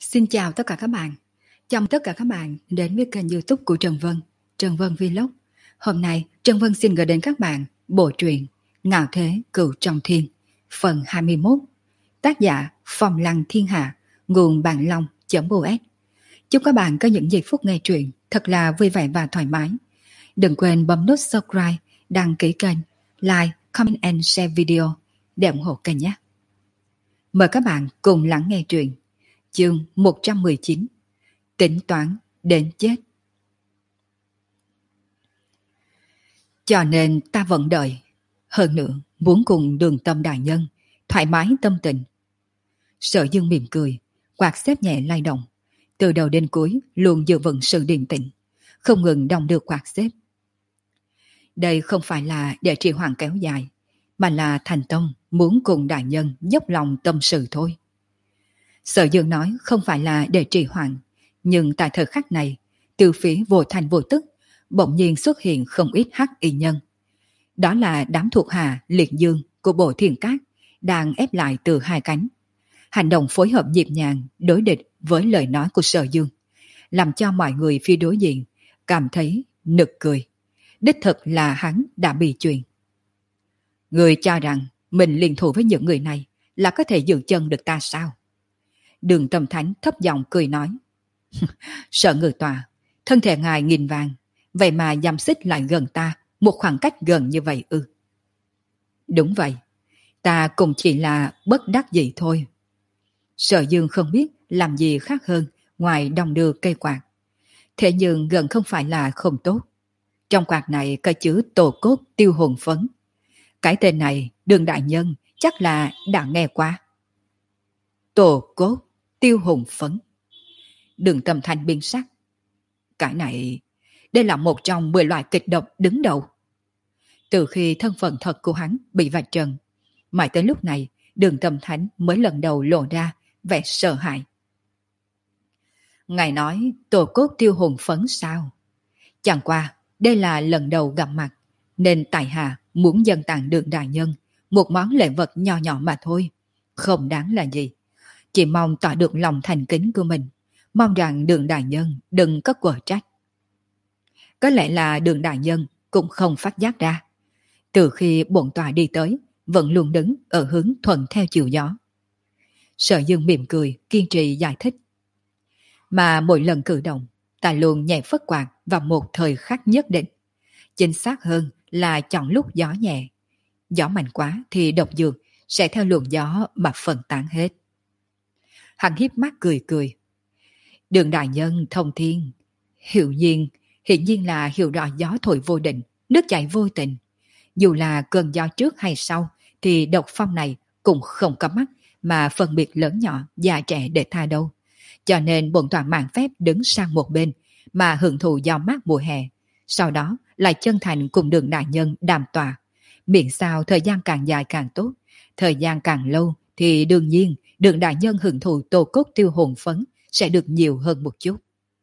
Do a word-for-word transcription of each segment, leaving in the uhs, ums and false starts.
Xin chào tất cả các bạn. Chào mừng tất cả các bạn đến với kênh YouTube của Trần Vân, Trần Vân Vlog. Hôm nay, Trần Vân xin gửi đến các bạn bộ truyện Ngạo Thế Cửu Trọng Thiên, phần hai mươi mốt. Tác giả Phong Lăng Thiên Hạ, nguồn Bạn Long.us. Chúc các bạn có những giây phút nghe truyện thật là vui vẻ và thoải mái. Đừng quên bấm nút subscribe, đăng ký kênh, like, comment and share video để ủng hộ kênh nhé. Mời các bạn cùng lắng nghe truyện. Chương một trăm mười chín. Tính toán đến chết. Cho nên ta vẫn đợi. Hơn nữa muốn cùng Đường Tâm đại nhân thoải mái tâm tình. Sở Dương mỉm cười, quạt xếp nhẹ lay động. Từ đầu đến cuối luôn giữ vững sự điềm tĩnh, không ngừng đong đưa quạt xếp. Đây không phải là để trì hoãn kéo dài, mà là thành tâm muốn cùng đại nhân dốc lòng tâm sự thôi. Sở Dương nói không phải là để trì hoãn, nhưng tại thời khắc này, từ phía vô thành vô tức, bỗng nhiên xuất hiện không ít hắc y nhân. Đó là đám thuộc hạ liệt dương của bộ Thiên Cát đang ép lại từ hai cánh. Hành động phối hợp nhịp nhàng đối địch với lời nói của Sở Dương, làm cho mọi người phía đối diện cảm thấy nực cười. Đích thực là hắn đã bị chuyện. Người cho rằng mình liên thủ với những người này là có thể giữ chân được ta sao? Đường Tâm Thánh thấp giọng cười nói. Sợ ngự tòa, thân thể ngài nghìn vàng, vậy mà giam xích lại gần ta một khoảng cách gần như vậy ư? Đúng vậy, ta cũng chỉ là bất đắc dĩ thôi. Sở Dương không biết làm gì khác hơn ngoài đong đưa cây quạt. Thế nhưng gần không phải là không tốt. Trong quạt này có chứa tổ cốt tiêu hồn phấn. Cái tên này Đường đại nhân chắc là đã nghe qua. Tổ cốt tiêu hồn phấn. Đường Tâm Thanh biến sắc. Cái này, đây là một trong mười loại kịch độc đứng đầu. Từ khi thân phận thật của hắn bị vạch trần, mãi tới lúc này Đường Tâm Thanh mới lần đầu lộ ra vẻ sợ hãi. Ngài nói tổ cốt tiêu hồn phấn sao? Chẳng qua đây là lần đầu gặp mặt, nên tại hạ muốn dâng tặng Đường đại nhân một món lễ vật nhỏ nhỏ mà thôi, không đáng là gì. Chỉ mong tỏ được lòng thành kính của mình, mong rằng Đường đại nhân đừng có quở trách. Có lẽ là Đường đại nhân cũng không phát giác ra, từ khi bổn tọa đi tới vẫn luôn đứng ở hướng thuận theo chiều gió. Sở Dương mỉm cười kiên trì giải thích. Mà mỗi lần cử động, ta luôn nhẹ phất quạt vào một thời khắc nhất định. Chính xác hơn là chọn lúc gió nhẹ. Gió mạnh quá thì độc dược sẽ theo luồng gió mà phân tán hết. Hắn hiếp mắt cười cười. Đường đại nhân thông thiên, hiệu nhiên, hiện nhiên là hiểu rõ gió thổi vô định, nước chảy vô tình. Dù là cơn gió trước hay sau, thì độc phong này cũng không có mắt mà phân biệt lớn nhỏ, già trẻ để tha đâu. Cho nên bổn tọa mạng phép đứng sang một bên mà hưởng thụ gió mát mùa hè. Sau đó lại chân thành cùng Đường đại nhân đàm tọa. Miễn sao thời gian càng dài càng tốt, thời gian càng lâu thì đương nhiên Đường đại nhân hưởng thụ tổ cốt tiêu hồn phấn sẽ được nhiều hơn một chút.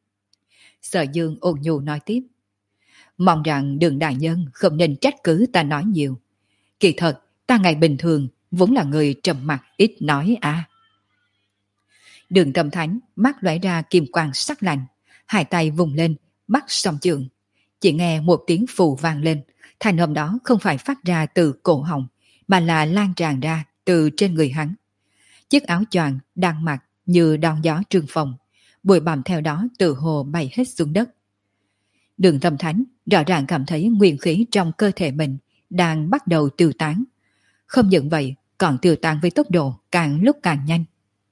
Sở Dương ôn nhu nói tiếp. Mong rằng Đường đại nhân không nên trách cứ ta nói nhiều. Kỳ thật, ta ngày bình thường vốn là người trầm mặc ít nói à. Đường Tâm Thánh mắt lóe ra kim quang sắc lạnh, hai tay vùng lên, bắt song trường. Chỉ nghe một tiếng phù vang lên, thanh âm đó không phải phát ra từ cổ họng, mà là lan tràn ra từ trên người hắn. Chiếc áo choàng đang mặc như đón gió trương phòng, bụi bặm theo đó từ hồ bay hết xuống đất. Đường Tâm Thánh rõ ràng cảm thấy nguyên khí trong cơ thể mình đang bắt đầu tiêu tán. Không những vậy, còn tiêu tán với tốc độ càng lúc càng nhanh.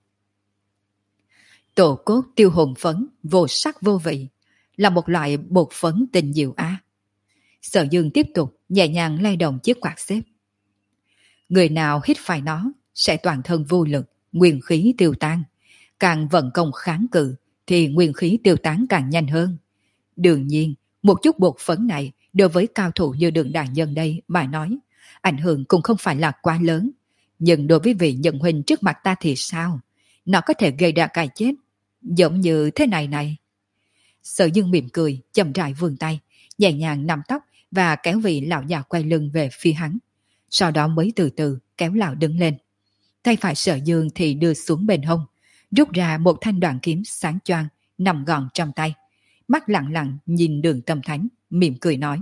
Tổ cốt tiêu hồn phấn vô sắc vô vị là một loại bột phấn tình diệu á. Sở Dương tiếp tục nhẹ nhàng lay động chiếc quạt xếp. Người nào hít phải nó sẽ toàn thân vô lực, nguyên khí tiêu tan. Càng vận công kháng cự thì nguyên khí tiêu tán càng nhanh hơn. Đương nhiên, một chút bột phấn này đối với cao thủ như Đường đại nhân đây mà nói, ảnh hưởng cũng không phải là quá lớn. Nhưng đối với vị nhận huynh trước mặt ta thì sao? Nó có thể gây ra cái chết, giống như thế này này. Sở Dương mỉm cười, chậm rãi vươn tay, nhẹ nhàng nắm tóc và kéo vị lão già quay lưng về phía hắn. Sau đó mới từ từ kéo lão đứng lên. Tay phải Sở Dương thì đưa xuống bên hông, rút ra một thanh đoạn kiếm sáng choang nằm gọn trong tay, mắt lặng lặng nhìn Đường Tâm Thánh, mỉm cười nói: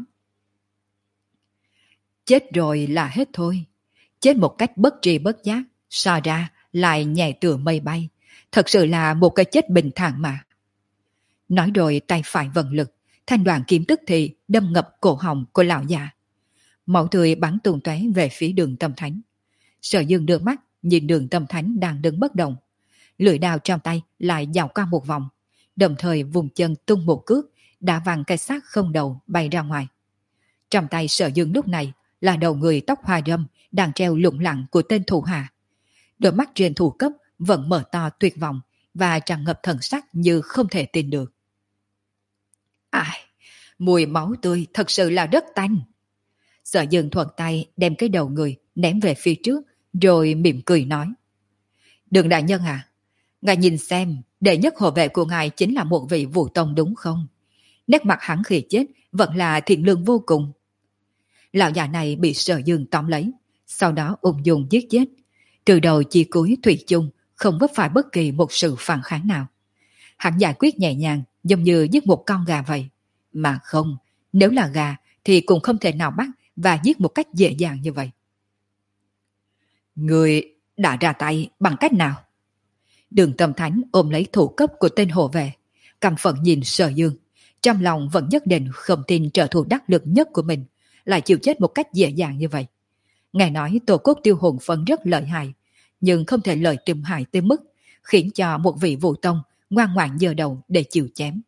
chết rồi là hết thôi, chết một cách bất tri bất giác, so ra lại nhẹ tựa mây bay, thật sự là một cái chết bình thản mà. Nói rồi tay phải vận lực, thanh đoạn kiếm tức thì đâm ngập cổ họng của lão già. Máu tươi bắn tung tóe về phía Đường Tâm Thánh. Sở Dương đưa mắt nhìn Đường Tâm Thánh đang đứng bất động, lưỡi đao trong tay lại dạo qua một vòng, đồng thời vùng chân tung một cước, đã văng cái xác không đầu bay ra ngoài. Trong tay Sở Dương lúc này là đầu người tóc hoa râm đang treo lủng lẳng của tên thủ hạ. Đôi mắt trên thủ cấp vẫn mở to tuyệt vọng và tràn ngập thần sắc như không thể tin được. Ai, mùi máu tươi thật sự là rất tanh. Sở Dương thuận tay đem cái đầu người ném về phía trước, rồi mỉm cười nói: Đường đại nhân à, ngài nhìn xem, đệ nhất hộ vệ của ngài chính là một vị Vũ Tông đúng không? Nét mặt hắn khi chết vẫn là thiện lương vô cùng. Lão già này bị Sở Dương tóm lấy, sau đó ung dung giết chết. Từ đầu chi cuối thủy chung, không vấp phải bất kỳ một sự phản kháng nào. Hắn giải quyết nhẹ nhàng, giống như giết một con gà vậy. Mà không, nếu là gà thì cũng không thể nào bắt và giết một cách dễ dàng như vậy. Người đã ra tay bằng cách nào? Đường Tâm Thánh ôm lấy thủ cấp của tên hộ vệ, căm phẫn nhìn Sở Dương, trong lòng vẫn nhất định không tin trợ thủ đắc lực nhất của mình lại chịu chết một cách dễ dàng như vậy. Ngài nói tổ cốt tiêu hồn phân rất lợi hại, nhưng không thể lợi tìm hại tới mức khiến cho một vị Vũ Tông ngoan ngoãn giơ đầu để chịu chém.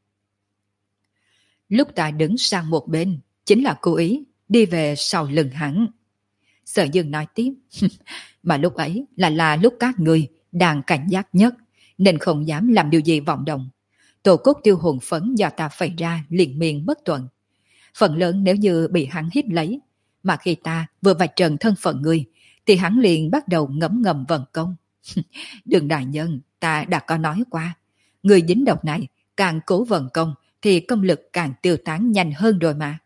Lúc ta đứng sang một bên, chính là cố ý đi về sau lưng hắn. Sở Dương nói tiếp, mà lúc ấy là là lúc các người đang cảnh giác nhất, nên không dám làm điều gì vọng động. Tổ cốt tiêu hồn phấn do ta phẩy ra liền miên bất tuần. Phần lớn nếu như bị hắn hít lấy, mà khi ta vừa vạch trần thân phận ngươi, thì hắn liền bắt đầu ngấm ngầm vận công. Đường đại nhân, ta đã có nói qua, người dính độc này càng cố vận công thì công lực càng tiêu tán nhanh hơn rồi mà.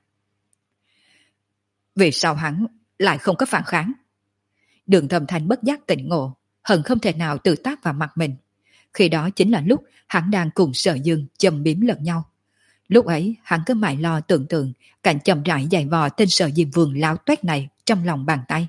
Vì sao hắn lại không có phản kháng? Đường Thâm Thanh bất giác tỉnh ngộ, hận không thể nào tự tác vào mặt mình. Khi đó chính là lúc hắn đang cùng Sở Dương châm biếm lẫn nhau. Lúc ấy hắn cứ mãi lo tưởng tượng cảnh chậm rãi giày vò tên Sở Diêm Vương láo toét này trong lòng bàn tay.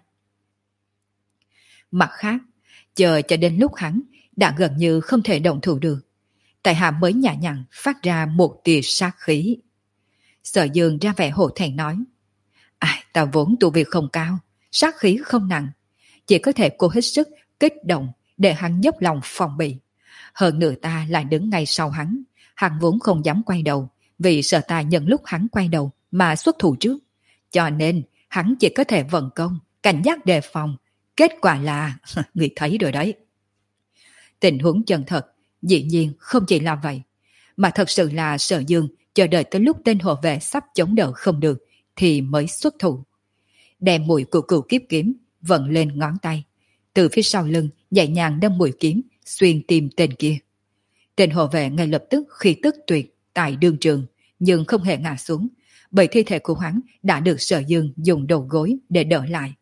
Mặt khác, chờ cho đến lúc hắn đã gần như không thể động thủ được, tại hạ mới nhả nhặn phát ra một tia sát khí. Sở Dương ra vẻ hổ thẹn nói, ai, ta vốn tu vi không cao, sát khí không nặng, chỉ có thể cố hết sức kích động để hắn dốc lòng phòng bị. Hơn nữa ta lại đứng ngay sau hắn, hắn vốn không dám quay đầu, vì sợ ta nhận lúc hắn quay đầu mà xuất thủ trước. Cho nên hắn chỉ có thể vận công, cảnh giác đề phòng. Kết quả là, người thấy rồi đấy. Tình huống chân thật, dĩ nhiên không chỉ là vậy, mà thật sự là Sở Dương chờ đợi tới lúc tên hộ vệ sắp chống đỡ không được thì mới xuất thủ. Đem mũi của cửu kiếp kiếm vận lên ngón tay, từ phía sau lưng nhẹ nhàng đâm mũi kiếm xuyên tim tên kia. Tên hộ vệ ngay lập tức khí tức tuyệt tại đương trường, nhưng không hề ngã xuống, bởi thi thể của hắn đã được Sở Dương dùng đầu gối để đỡ lại.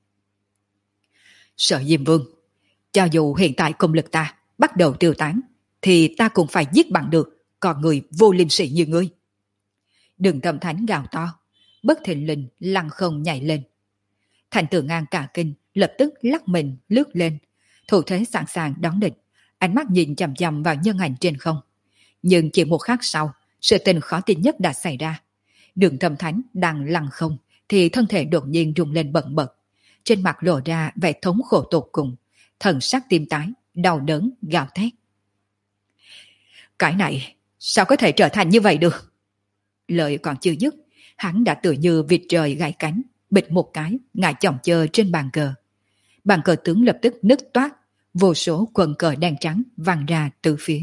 Sở Diêm Vương, cho dù hiện tại công lực ta bắt đầu tiêu tán, thì ta cũng phải giết bằng được con người vô liêm sỉ như ngươi. Đường Tâm Thánh gào to, bất thình lình lăng không nhảy lên. Thành Tử Ngang cả kinh, lập tức lắc mình lướt lên, thủ thế sẵn sàng đón địch, ánh mắt nhìn chằm chằm vào nhân ảnh trên không. Nhưng chỉ một khắc sau, sự tình khó tin nhất đã xảy ra. Đường Tâm Thánh đang lăng không, thì thân thể đột nhiên rung lên bần bật. Trên mặt lộ ra vẻ thống khổ tột cùng, thần sắc tim tái, đau đớn, gào thét. Cái này, sao có thể trở thành như vậy được? Lời còn chưa dứt, hắn đã tự như vịt trời gãy cánh, bịch một cái, ngã chồng chơ trên bàn cờ. Bàn cờ tướng lập tức nứt toát, vô số quần cờ đen trắng văng ra từ phía.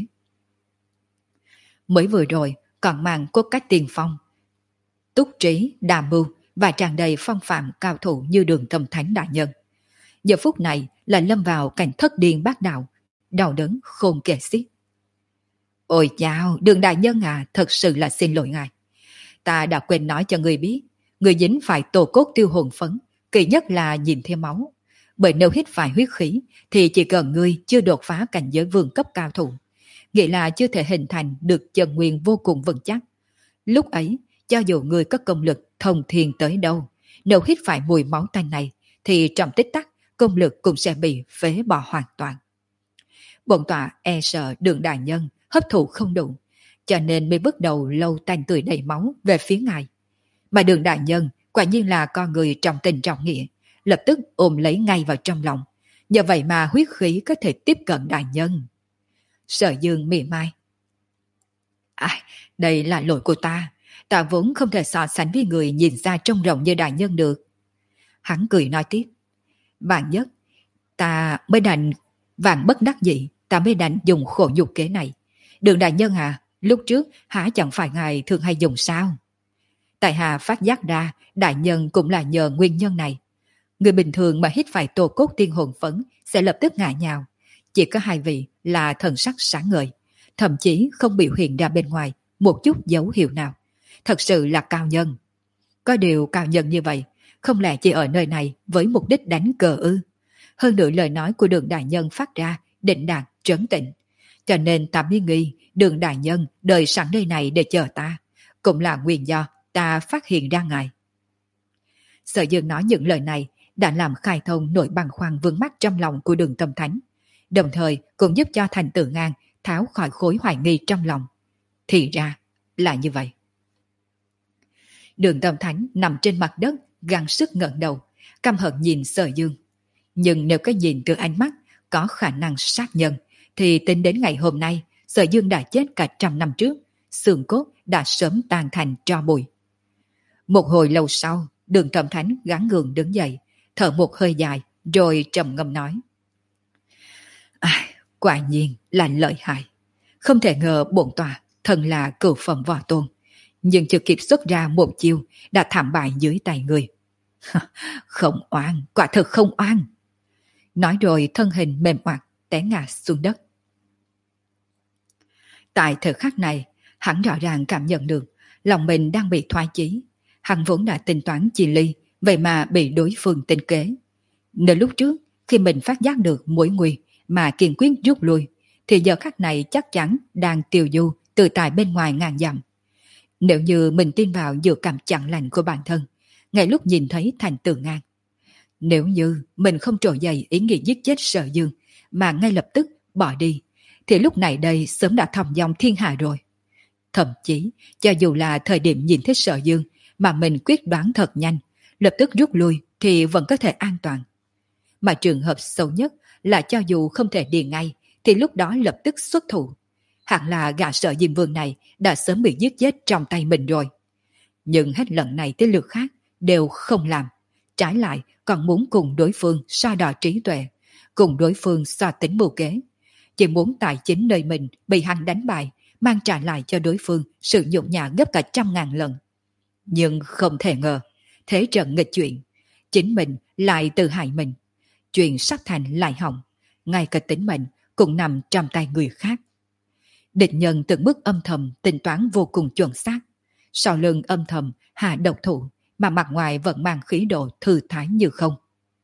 Mới vừa rồi, còn mang cốt cách tiền phong. Túc trí, đà mưu và tràn đầy phong phạm cao thủ như Đường Tâm Thánh đại nhân. Giờ phút này là lâm vào cảnh thất điên bát đạo, đau đớn khôn kể xiết. Ôi chao, Đường đại nhân à, thật sự là xin lỗi ngài. Ta đã quên nói cho người biết, người dính phải tổ cốt tiêu hồn phấn, kỳ nhất là nhìn thêm máu. Bởi nếu hít phải huyết khí thì chỉ cần ngươi chưa đột phá cảnh giới vương cấp cao thủ, nghĩa là chưa thể hình thành được chân nguyên vô cùng vững chắc. Lúc ấy, cho dù ngươi có công lực thông thiên tới đâu, nếu hít phải mùi máu tanh này, thì trong tích tắc, công lực cũng sẽ bị phế bỏ hoàn toàn. Bổn tọa e sợ Đường đại nhân hấp thụ không đủ, cho nên mới bước đầu lâu tanh tươi đầy máu về phía ngài. Mà Đường đại nhân quả nhiên là con người trọng tình trọng nghĩa, lập tức ôm lấy ngay vào trong lòng. Nhờ vậy mà huyết khí có thể tiếp cận đại nhân. Sở Dương mỉa mai. À, đây là lỗi của ta. Ta vốn không thể so sánh với người nhìn ra trông rộng như đại nhân được. Hắn cười nói tiếp. Vạn nhất, ta mới đành, vạn bất đắc dĩ, ta mới đành dùng khổ nhục kế này. Đường đại nhân à, lúc trước hả chẳng phải ngài thường hay dùng sao? Tại hạ phát giác ra, đại nhân cũng là nhờ nguyên nhân này. Người bình thường mà hít phải tổ cốt tiên hồn phấn sẽ lập tức ngã nhào. Chỉ có hai vị là thần sắc sáng ngời, thậm chí không biểu hiện ra bên ngoài một chút dấu hiệu nào. Thật sự là cao nhân. Có điều cao nhân như vậy, không lẽ chỉ ở nơi này với mục đích đánh cờ ư? Hơn nữa lời nói của Đường đại nhân phát ra định đạt trấn tĩnh, cho nên ta mới nghi Đường đại nhân đợi sẵn nơi này để chờ ta, cũng là nguyên do ta phát hiện ra ngài. Sở Dương nói những lời này đã làm khai thông nỗi băn khoăn vướng mắc trong lòng của Đường Tâm Thánh, đồng thời cũng giúp cho Thành Tử Ngang tháo khỏi khối hoài nghi trong lòng. Thì ra là như vậy. Đường Tâm Thánh nằm trên mặt đất, gắng sức ngẩng đầu, căm hận nhìn Sở Dương. Nhưng nếu có nhìn từ ánh mắt có khả năng sát nhân, thì tính đến ngày hôm nay, Sở Dương đã chết cả trăm năm trước, xương cốt đã sớm tan thành tro bụi. Một hồi lâu sau, Đường Tâm Thánh gắng gượng đứng dậy, thở một hơi dài, rồi trầm ngâm nói. À, quả nhiên là lợi hại. Không thể ngờ bổn tọa thần là cửu phẩm võ tôn, nhưng chưa kịp xuất ra một chiêu đã thảm bại dưới tay người. Không oan, quả thực không oan. Nói rồi thân hình mềm oặt té ngã xuống đất. Tại thời khắc này, hắn rõ ràng cảm nhận được lòng mình đang bị thoái chí. Hắn vốn đã tính toán chi ly, vậy mà bị đối phương tính kế. Nếu lúc trước, khi mình phát giác được mối nguy mà kiên quyết rút lui, thì giờ khắc này chắc chắn đang tiêu du từ tại bên ngoài ngàn dặm. Nếu như mình tin vào dự cảm chẳng lành của bản thân, ngay lúc nhìn thấy Thành Tử Ngang. Nếu như mình không trỗi dậy ý nghĩ giết chết Sở Dương, mà ngay lập tức bỏ đi, thì lúc này đây sớm đã thòng dòng thiên hạ rồi. Thậm chí, cho dù là thời điểm nhìn thấy Sở Dương, mà mình quyết đoán thật nhanh, lập tức rút lui thì vẫn có thể an toàn. Mà trường hợp xấu nhất là cho dù không thể đi ngay, thì lúc đó lập tức xuất thủ. Hẳn là gã Sở Diêm Vương này đã sớm bị giết chết trong tay mình rồi. Nhưng hết lần này tới lượt khác đều không làm. Trái lại còn muốn cùng đối phương so đo trí tuệ, cùng đối phương so tính mưu kế. Chỉ muốn tài chính nơi mình bị hắn đánh bại, mang trả lại cho đối phương sự nhục nhã gấp cả trăm ngàn lần. Nhưng không thể ngờ, thế trận nghịch chuyện, chính mình lại tự hại mình. Chuyện sắp thành lại hỏng, ngay cả tính mệnh cũng nằm trong tay người khác. Địch nhân từng bước âm thầm tính toán vô cùng chuẩn xác. Sau lưng âm thầm hạ độc thủ, mà mặt ngoài vẫn mang khí độ thư thái như không.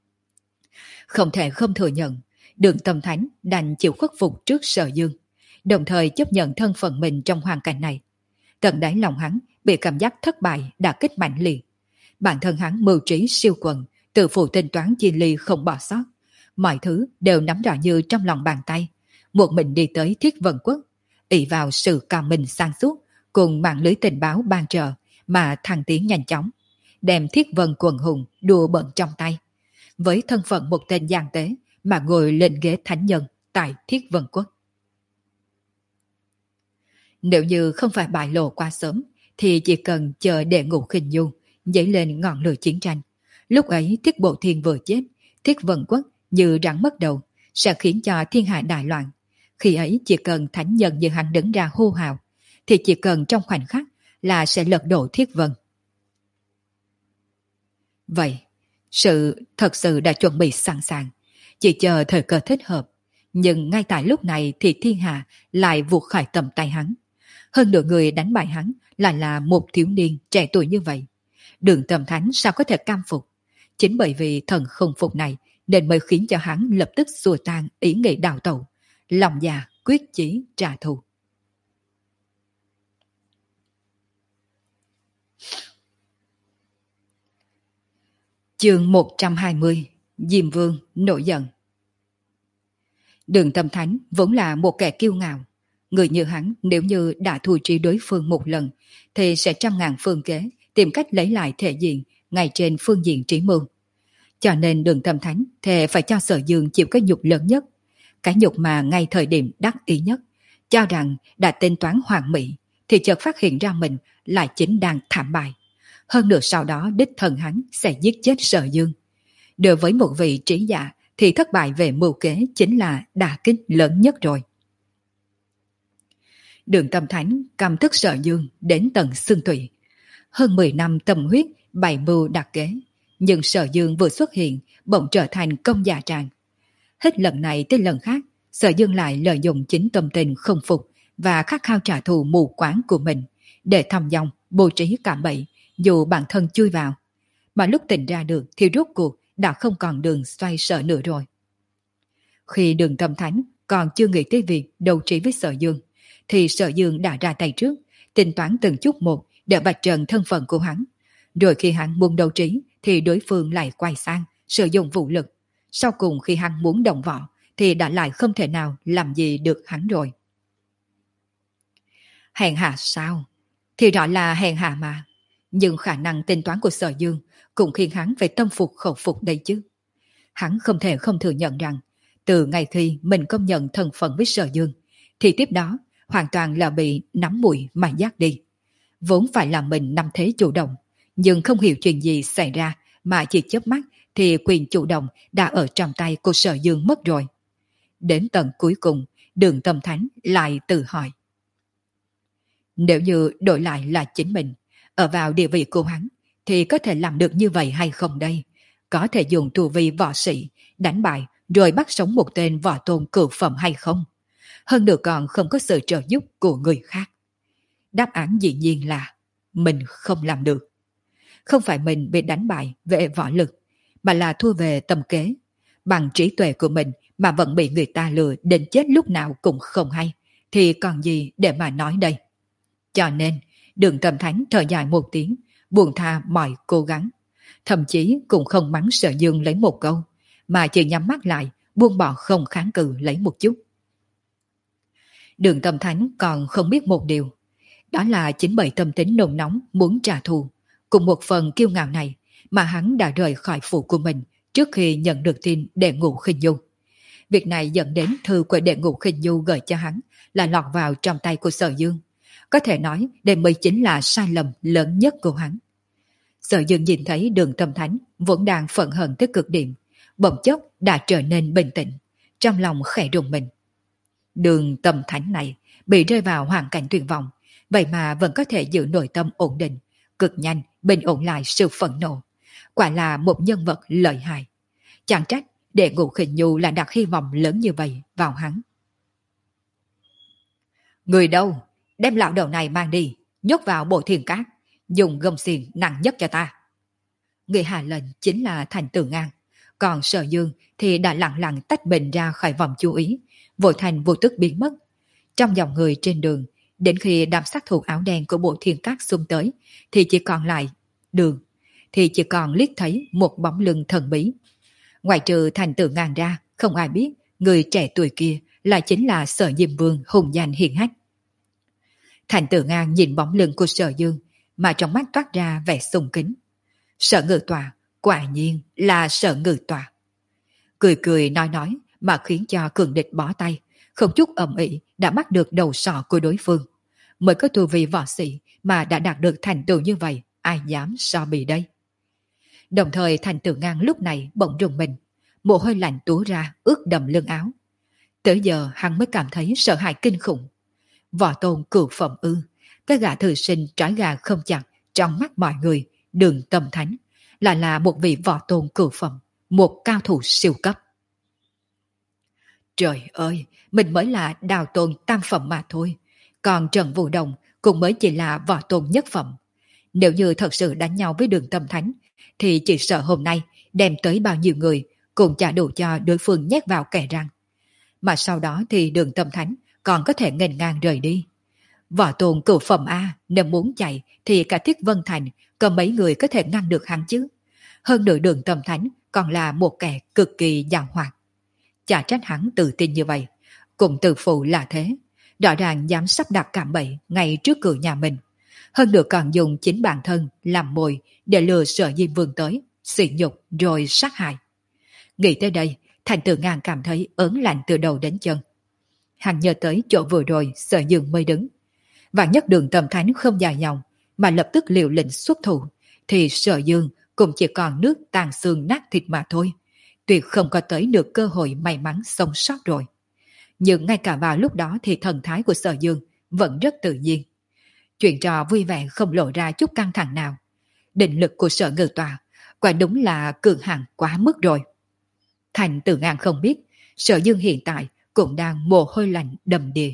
Không thể không thừa nhận, Đường Tâm Thánh đành chịu khuất phục trước Sở Dương, đồng thời chấp nhận thân phận mình trong hoàn cảnh này. Tận đáy lòng hắn bị cảm giác thất bại đã kích mạnh liệt. Bản thân hắn mưu trí siêu quần, tự phụ tính toán chi ly không bỏ sót. Mọi thứ đều nắm rõ như trong lòng bàn tay. Một mình đi tới Thiết Vân Quốc, ỷ vào sự cao minh sang suốt cùng mạng lưới tình báo ban trợ mà thăng tiến nhanh chóng, đem Thiết Vân quần hùng đùa bận trong tay. Với thân phận một tên gian tế mà ngồi lên ghế thánh nhân tại Thiết Vân Quốc. Nếu như không phải bại lộ quá sớm, thì chỉ cần chờ Đệ Ngũ Khinh Du dấy lên ngọn lửa chiến tranh. Lúc ấy Thiết Bộ Thiên vừa chết, Thiết Vân Quốc như rắn mất đầu, sẽ khiến cho thiên hạ đại loạn. Khi ấy chỉ cần thánh nhân như hắn đứng ra hô hào, thì chỉ cần trong khoảnh khắc là sẽ lật đổ Thiết Vân. Vậy, sự thật sự đã chuẩn bị sẵn sàng, chỉ chờ thời cơ thích hợp. Nhưng ngay tại lúc này thì thiên hạ lại vụt khỏi tầm tay hắn. Hơn nửa người đánh bại hắn lại là một thiếu niên trẻ tuổi như vậy. Đường Tâm Thánh sao có thể cam phục? Chính bởi vì thần không phục này nên mới khiến cho hắn lập tức xua tan ý nghĩ đào tẩu, lòng già quyết chí trả thù. Chương một trăm hai mươi. Diêm Vương nổi giận. Đường Tâm Thánh vốn là một kẻ kiêu ngạo. Người như hắn nếu như đã thù trí đối phương một lần thì sẽ trăm ngàn phương kế tìm cách lấy lại thể diện ngay trên phương diện trí mưu. Cho nên Đường Tâm Thánh thề phải cho Sở Dương chịu cái nhục lớn nhất, cái nhục mà ngay thời điểm đắc ý nhất, cho rằng đã tính toán hoàn mỹ, thì chợt phát hiện ra mình lại chính đang thảm bại. Hơn nữa sau đó đích thân hắn sẽ giết chết Sở Dương. Đối với một vị trí giả thì thất bại về mưu kế chính là đả kích lớn nhất rồi. Đường Tâm Thánh căm thức Sở Dương đến tận xương tủy. Hơn mười năm tâm huyết bày mưu đặt kế, nhưng Sở Dương vừa xuất hiện bỗng trở thành công dạ tràng. Hết lần này tới lần khác, Sở Dương lại lợi dụng chính tâm tình không phục và khát khao trả thù mù quáng của mình để thăm dòng bố trí cạm bẫy, dù bản thân chui vào. Mà lúc tỉnh ra được thì rốt cuộc đã không còn đường xoay sở nữa rồi. Khi Đường Tâm Thánh còn chưa nghĩ tới việc đấu trí với Sở Dương, thì Sở Dương đã ra tay trước, tính toán từng chút một để vạch trần thân phận của hắn. Rồi khi hắn muốn đấu trí thì đối phương lại quay sang sử dụng vũ lực. Sau cùng khi hắn muốn động võ thì đã lại không thể nào làm gì được hắn rồi. Hèn hạ sao? Thì rõ là hèn hạ mà. Nhưng khả năng tính toán của Sở Dương cũng khiến hắn phải tâm phục khẩu phục đây chứ. Hắn không thể không thừa nhận rằng từ ngày khi mình công nhận thân phận với Sở Dương thì tiếp đó hoàn toàn là bị nắm mũi mà dắt đi. Vốn phải là mình nắm thế chủ động, nhưng không hiểu chuyện gì xảy ra mà chỉ chớp mắt thì quyền chủ động đã ở trong tay của Sở Dương mất rồi. Đến tận cuối cùng, Đường Tâm Thánh lại tự hỏi. Nếu như đổi lại là chính mình, ở vào địa vị của hắn, thì có thể làm được như vậy hay không đây? Có thể dùng tu vi võ sĩ, đánh bại rồi bắt sống một tên võ tôn cửu phẩm hay không? Hơn nữa còn không có sự trợ giúp của người khác. Đáp án dĩ nhiên là mình không làm được. Không phải mình bị đánh bại về võ lực, mà là thua về tâm kế. Bằng trí tuệ của mình mà vẫn bị người ta lừa đến chết lúc nào cũng không hay, thì còn gì để mà nói đây. Cho nên, Đường Tâm Thánh thở dài một tiếng, buông tha mọi cố gắng. Thậm chí cũng không mắng Sở Dương lấy một câu, mà chỉ nhắm mắt lại, buông bỏ không kháng cự lấy một chút. Đường Tâm Thánh còn không biết một điều. Đó là chính bởi tâm tính nồng nóng muốn trả thù, cùng một phần kiêu ngạo này mà hắn đã rời khỏi phủ của mình trước khi nhận được tin Đệ Ngũ Khinh Du. Việc này dẫn đến thư của Đệ Ngũ Khinh Du gửi cho hắn là lọt vào trong tay của Sở Dương. Có thể nói đây mới chính là sai lầm lớn nhất của hắn. Sở Dương nhìn thấy Đường Tâm Thánh vẫn đang phẫn hận tới cực điểm, bỗng chốc đã trở nên bình tĩnh, trong lòng khẽ rùng mình. Đường Tâm Thánh này bị rơi vào hoàn cảnh tuyệt vọng, vậy mà vẫn có thể giữ nội tâm ổn định, cực nhanh bình ổn lại sự phẫn nộ. Quả là một nhân vật lợi hại. Chẳng trách Đệ Ngũ Khinh Du là đặt hy vọng lớn như vậy vào hắn. Người đâu? Đem lão đầu này mang đi, nhốt vào bộ thiền cát, dùng gông xiềng nặng nhất cho ta. Người hạ lệnh chính là Thành Tử Ngang, còn Sở Dương thì đã lặng lặng tách mình ra khỏi vòng chú ý, vội thành vô tức biến mất. Trong dòng người trên đường, đến khi đám sát thủ áo đen của bộ thiên cát xung tới, thì chỉ còn lại đường, thì chỉ còn liếc thấy một bóng lưng thần bí. Ngoài trừ Thành Tử Ngang ra, không ai biết người trẻ tuổi kia lại chính là Sở Diêm Vương hùng danh hiển hách. Thành Tử Ngang nhìn bóng lưng của Sở Dương mà trong mắt toát ra vẻ sùng kính. Sở Ngự Tọa, quả nhiên là Sở Ngự Tọa. Cười cười nói nói mà khiến cho cường địch bỏ tay, không chút ầm ĩ đã bắt được đầu sọ của đối phương. Mới có tu vi võ sĩ mà đã đạt được thành tựu như vậy, ai dám so bì đây. Đồng thời Thành Tử Ngang lúc này bỗng rùng mình, mồ hôi lạnh túa ra ướt đầm lưng áo. Tới giờ hắn mới cảm thấy sợ hãi kinh khủng. Võ tôn cửu phẩm ư? Cái gã thư sinh trói gà không chặt trong mắt mọi người, Đường Tâm Thánh là là một vị võ tôn cửu phẩm, một cao thủ siêu cấp. Trời ơi, mình mới là đào tôn tam phẩm mà thôi, còn Trần Vũ Đồng cũng mới chỉ là võ tôn nhất phẩm. Nếu như thật sự đánh nhau với Đường Tâm Thánh, thì chỉ sợ hôm nay đem tới bao nhiêu người cũng chả đủ cho đối phương nhét vào kẻ răng. Mà sau đó thì Đường Tâm Thánh còn có thể nghênh ngang rời đi. Võ Tôn cửu phẩm A nếu muốn chạy thì cả Thiết Vân Thành có mấy người có thể ngăn được hắn chứ. Hơn nữa Đường Tâm Thánh còn là một kẻ cực kỳ giàu hoạt. Chả trách hắn tự tin như vậy. Cùng từ phụ là thế. Rõ ràng dám sắp đặt cạm bẫy ngay trước cửa nhà mình. Hơn nữa còn dùng chính bản thân làm mồi để lừa Sở Diêm Vương tới, sỉ nhục rồi sát hại. Nghĩ tới đây, Thành Tử Ngang cảm thấy ớn lạnh từ đầu đến chân. Hắn nhớ tới chỗ vừa rồi Sở Dương mới đứng. Và nhất Đường Tâm Thánh không dài dòng mà lập tức liều lĩnh xuất thủ, thì Sở Dương cũng chỉ còn nước tàn xương nát thịt mà thôi. Tuyệt không có tới được cơ hội may mắn sống sót rồi. Nhưng ngay cả vào lúc đó thì thần thái của Sở Dương vẫn rất tự nhiên. Chuyện trò vui vẻ không lộ ra chút căng thẳng nào. Định lực của Sở Ngự Tòa quả đúng là cường hãn quá mức rồi. Thành Tử Ngang không biết Sở Dương hiện tại cũng đang mồ hôi lạnh đầm đìa.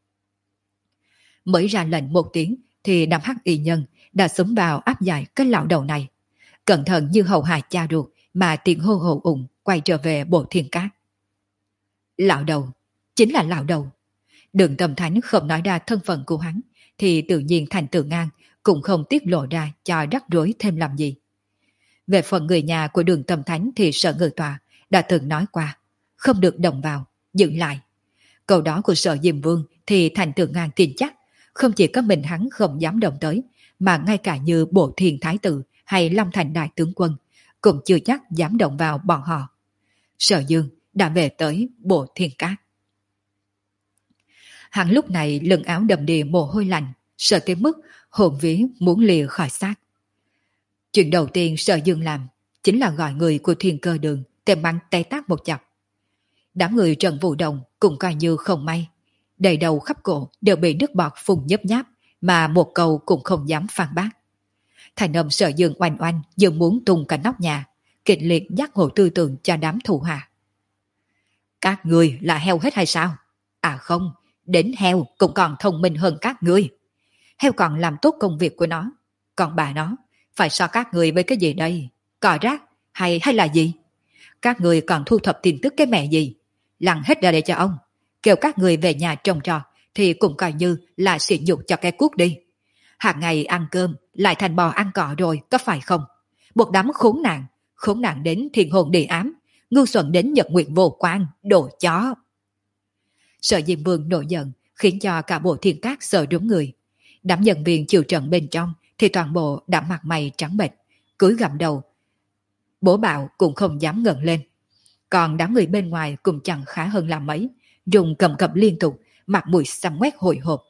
Mới ra lệnh một tiếng thì đám hắc y nhân đã súng vào áp giải cái lão đầu này. Cẩn thận như hầu hài cha ruột mà tiếng hô hô ủng quay trở về bộ thiên cát. Lão đầu, chính là lão đầu. Đường Tâm Thánh không nói ra thân phận của hắn thì tự nhiên Thành Tử Ngang cũng không tiết lộ ra cho rắc rối thêm làm gì. Về phần người nhà của Đường Tâm Thánh thì Sở Ngự Tòa đã từng nói qua, không được động vào, dừng lại. Câu đó của Sở Diêm Vương thì Thành Tử Ngang tin chắc, không chỉ có mình hắn không dám động tới, mà ngay cả như Bộ Thiên Thái Tử hay Long Thành Đại Tướng Quân cũng chưa chắc dám động vào bọn họ. Sở Dương đã về tới Bộ Thiên Cát. Hắn lúc này lưng áo đầm đìa mồ hôi lạnh, sợ tới mức hồn vía muốn lìa khỏi xác. Chuyện đầu tiên Sở Dương làm chính là gọi người của Thiên Cơ Đường tìm bắn tay tác một chập. Đám người Trần Vũ Đồng cũng coi như không may, đầy đầu khắp cổ đều bị nước bọt phun nhấp nháp, mà một câu cũng không dám phản bác. Thành âm Sở Dương oanh oanh dường muốn tung cả nóc nhà, kịch liệt giác ngộ tư tưởng cho đám thù hạ. Các người là heo hết hay sao? À không, đến heo cũng còn thông minh hơn các ngươi. Heo còn làm tốt công việc của nó, còn bà nó phải so các người với cái gì đây? Cò rác hay hay là gì? Các người còn thu thập tin tức cái mẹ gì? Lăn hết ra đây cho ông. Kêu các người về nhà trông trò thì cũng coi như là sỉ nhục cho cái cuốc đi. Hàng ngày ăn cơm lại thành bò ăn cỏ rồi, có phải không? Một đám khốn nạn, khốn nạn đến thiên hồn địa ám, ngu xuẩn đến nhật nguyện vô quan, đồ chó. Sở Diêm Vương nổi giận khiến cho cả bộ Thiên Cát sợ đúng người. Đám nhân viên chịu trận bên trong thì toàn bộ đã mặt mày trắng bệch, cúi gặm đầu. Bố bạo cũng không dám ngẩng lên. Còn đám người bên ngoài cũng chẳng khá hơn là mấy, dùng cầm cập liên tục, mặt mũi xăm ngoét hồi hộp.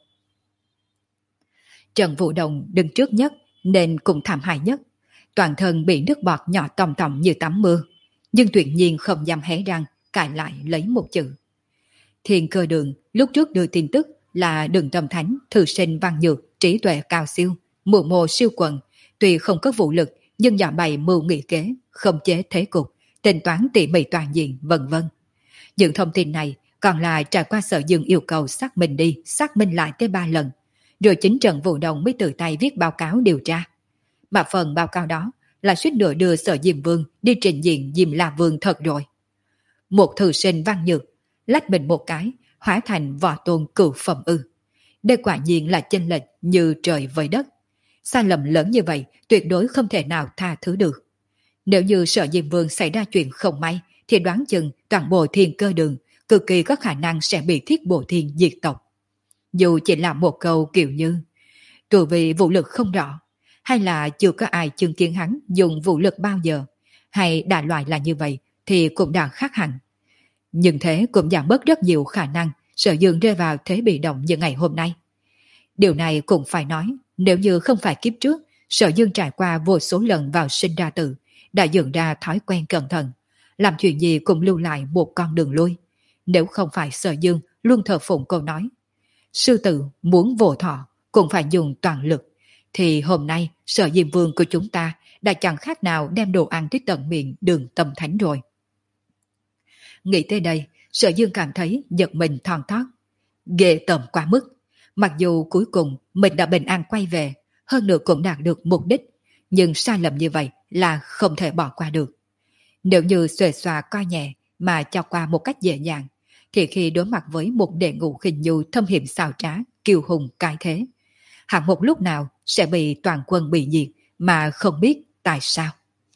Trần Vũ Đồng đứng trước nhất nên cũng thảm hại nhất. Toàn thân bị nước bọt nhỏ tòng tòng như tắm mưa, nhưng tuyệt nhiên không dám hé răng cãi lại lấy một chữ. Thiên Cơ Đường lúc trước đưa tin tức là Đường Tâm Thánh thư sinh văn nhược, trí tuệ cao siêu, mưu mô siêu quần, tuy không có vũ lực nhưng giả bày mưu nghị kế, không chế thế cục, tính toán tỉ mỉ toàn diện, vân vân. Những thông tin này còn là trải qua Sở Dương yêu cầu xác minh đi, xác minh lại tới ba lần, rồi chính Trần Vũ Đồng mới tự tay viết báo cáo điều tra. Mà phần báo cáo đó là suýt nữa đưa Sở Diêm Vương đi trình diện Diêm La Vương thật rồi. Một thư sinh văn nhược, lách mình một cái, hóa thành võ tôn cửu phẩm ư. Đây quả nhiên là chênh lệch như trời với đất. Sai lầm lớn như vậy tuyệt đối không thể nào tha thứ được. Nếu như Sở Diêm Vương xảy ra chuyện không may, thì đoán chừng toàn bộ Thiên Cơ Đường cực kỳ có khả năng sẽ bị Thiết Bộ Thiên diệt tộc. Dù chỉ là một câu kiểu như tuổi vì vũ lực không rõ, hay là chưa có ai chứng kiến hắn dùng vũ lực bao giờ, hay đại loại là như vậy, thì cũng đã khác hẳn. Nhưng thế cũng giảm bớt rất nhiều khả năng Sở Dương rơi vào thế bị động như ngày hôm nay. Điều này cũng phải nói, nếu như không phải kiếp trước Sở Dương trải qua vô số lần vào sinh ra tử, đã dựng ra thói quen cẩn thận, làm chuyện gì cũng lưu lại một con đường lui. Nếu không phải Sở Dương luôn thờ phụng câu nói sư tử muốn vô thọ cũng phải dùng toàn lực, thì hôm nay Sở Diêm Vương của chúng ta đã chẳng khác nào đem đồ ăn tới tận miệng Đường Tâm Thánh rồi. Nghĩ tới đây, Sở Dương cảm thấy giật mình thon thót. Ghê tởm quá mức. Mặc dù cuối cùng mình đã bình an quay về, hơn nữa cũng đạt được mục đích, nhưng sai lầm như vậy là không thể bỏ qua được. Nếu như xuề xòa coi nhẹ mà cho qua một cách dễ dàng, thì khi đối mặt với một đệ ngũ khinh nhu thâm hiểm xảo trá, kiêu hùng cái thế, hẳn một lúc nào sẽ bị toàn quân bị diệt mà không biết tại sao.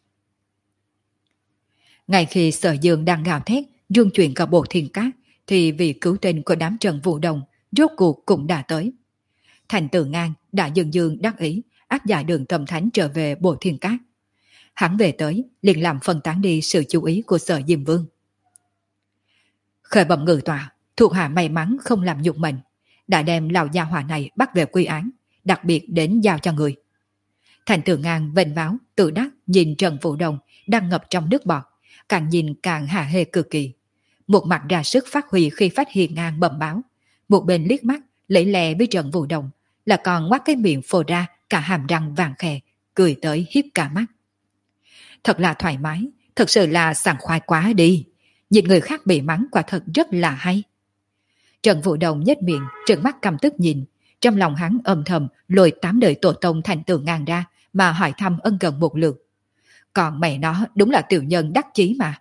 Ngay khi Sở Dương đang gào thét, rung chuyển cả bộ thiên cát, thì vị cứu tinh của đám Trần Vũ Đồng rốt cuộc cũng đã tới. Thành Tử Ngang đã dần dần đắc ý áp giải đường tâm thánh trở về bộ thiên cát. Hắn về tới liền làm phân tán đi sự chú ý của Sở Diêm Vương. Khởi bẩm ngự tọa, thuộc hạ may mắn không làm nhục mình, đã đem lão gia hỏa này bắt về quy án, đặc biệt đến giao cho người. Thành Tử Ngang vênh váo tự đắc nhìn Trần Vũ Đồng đang ngập trong nước bọt, càng nhìn càng hả hê cực kỳ. Một mặt ra sức phát huy khi phát hiện ngang bẩm báo, một bên liếc mắt lấy lè với Trần Vũ Đồng, là còn ngoác cái miệng phô ra cả hàm răng vàng khè, cười tới hiếp cả mắt. Thật là thoải mái, thật sự là sảng khoái quá đi. Nhìn người khác bị mắng quả thật rất là hay. Trần Vũ Đồng nhếch miệng, trợn mắt căm tức nhìn, trong lòng hắn âm thầm lôi tám đời tổ tông Thành Tử Ngang ra mà hỏi thăm ân cần một lượt. Còn mẹ nó đúng là tiểu nhân đắc chí mà.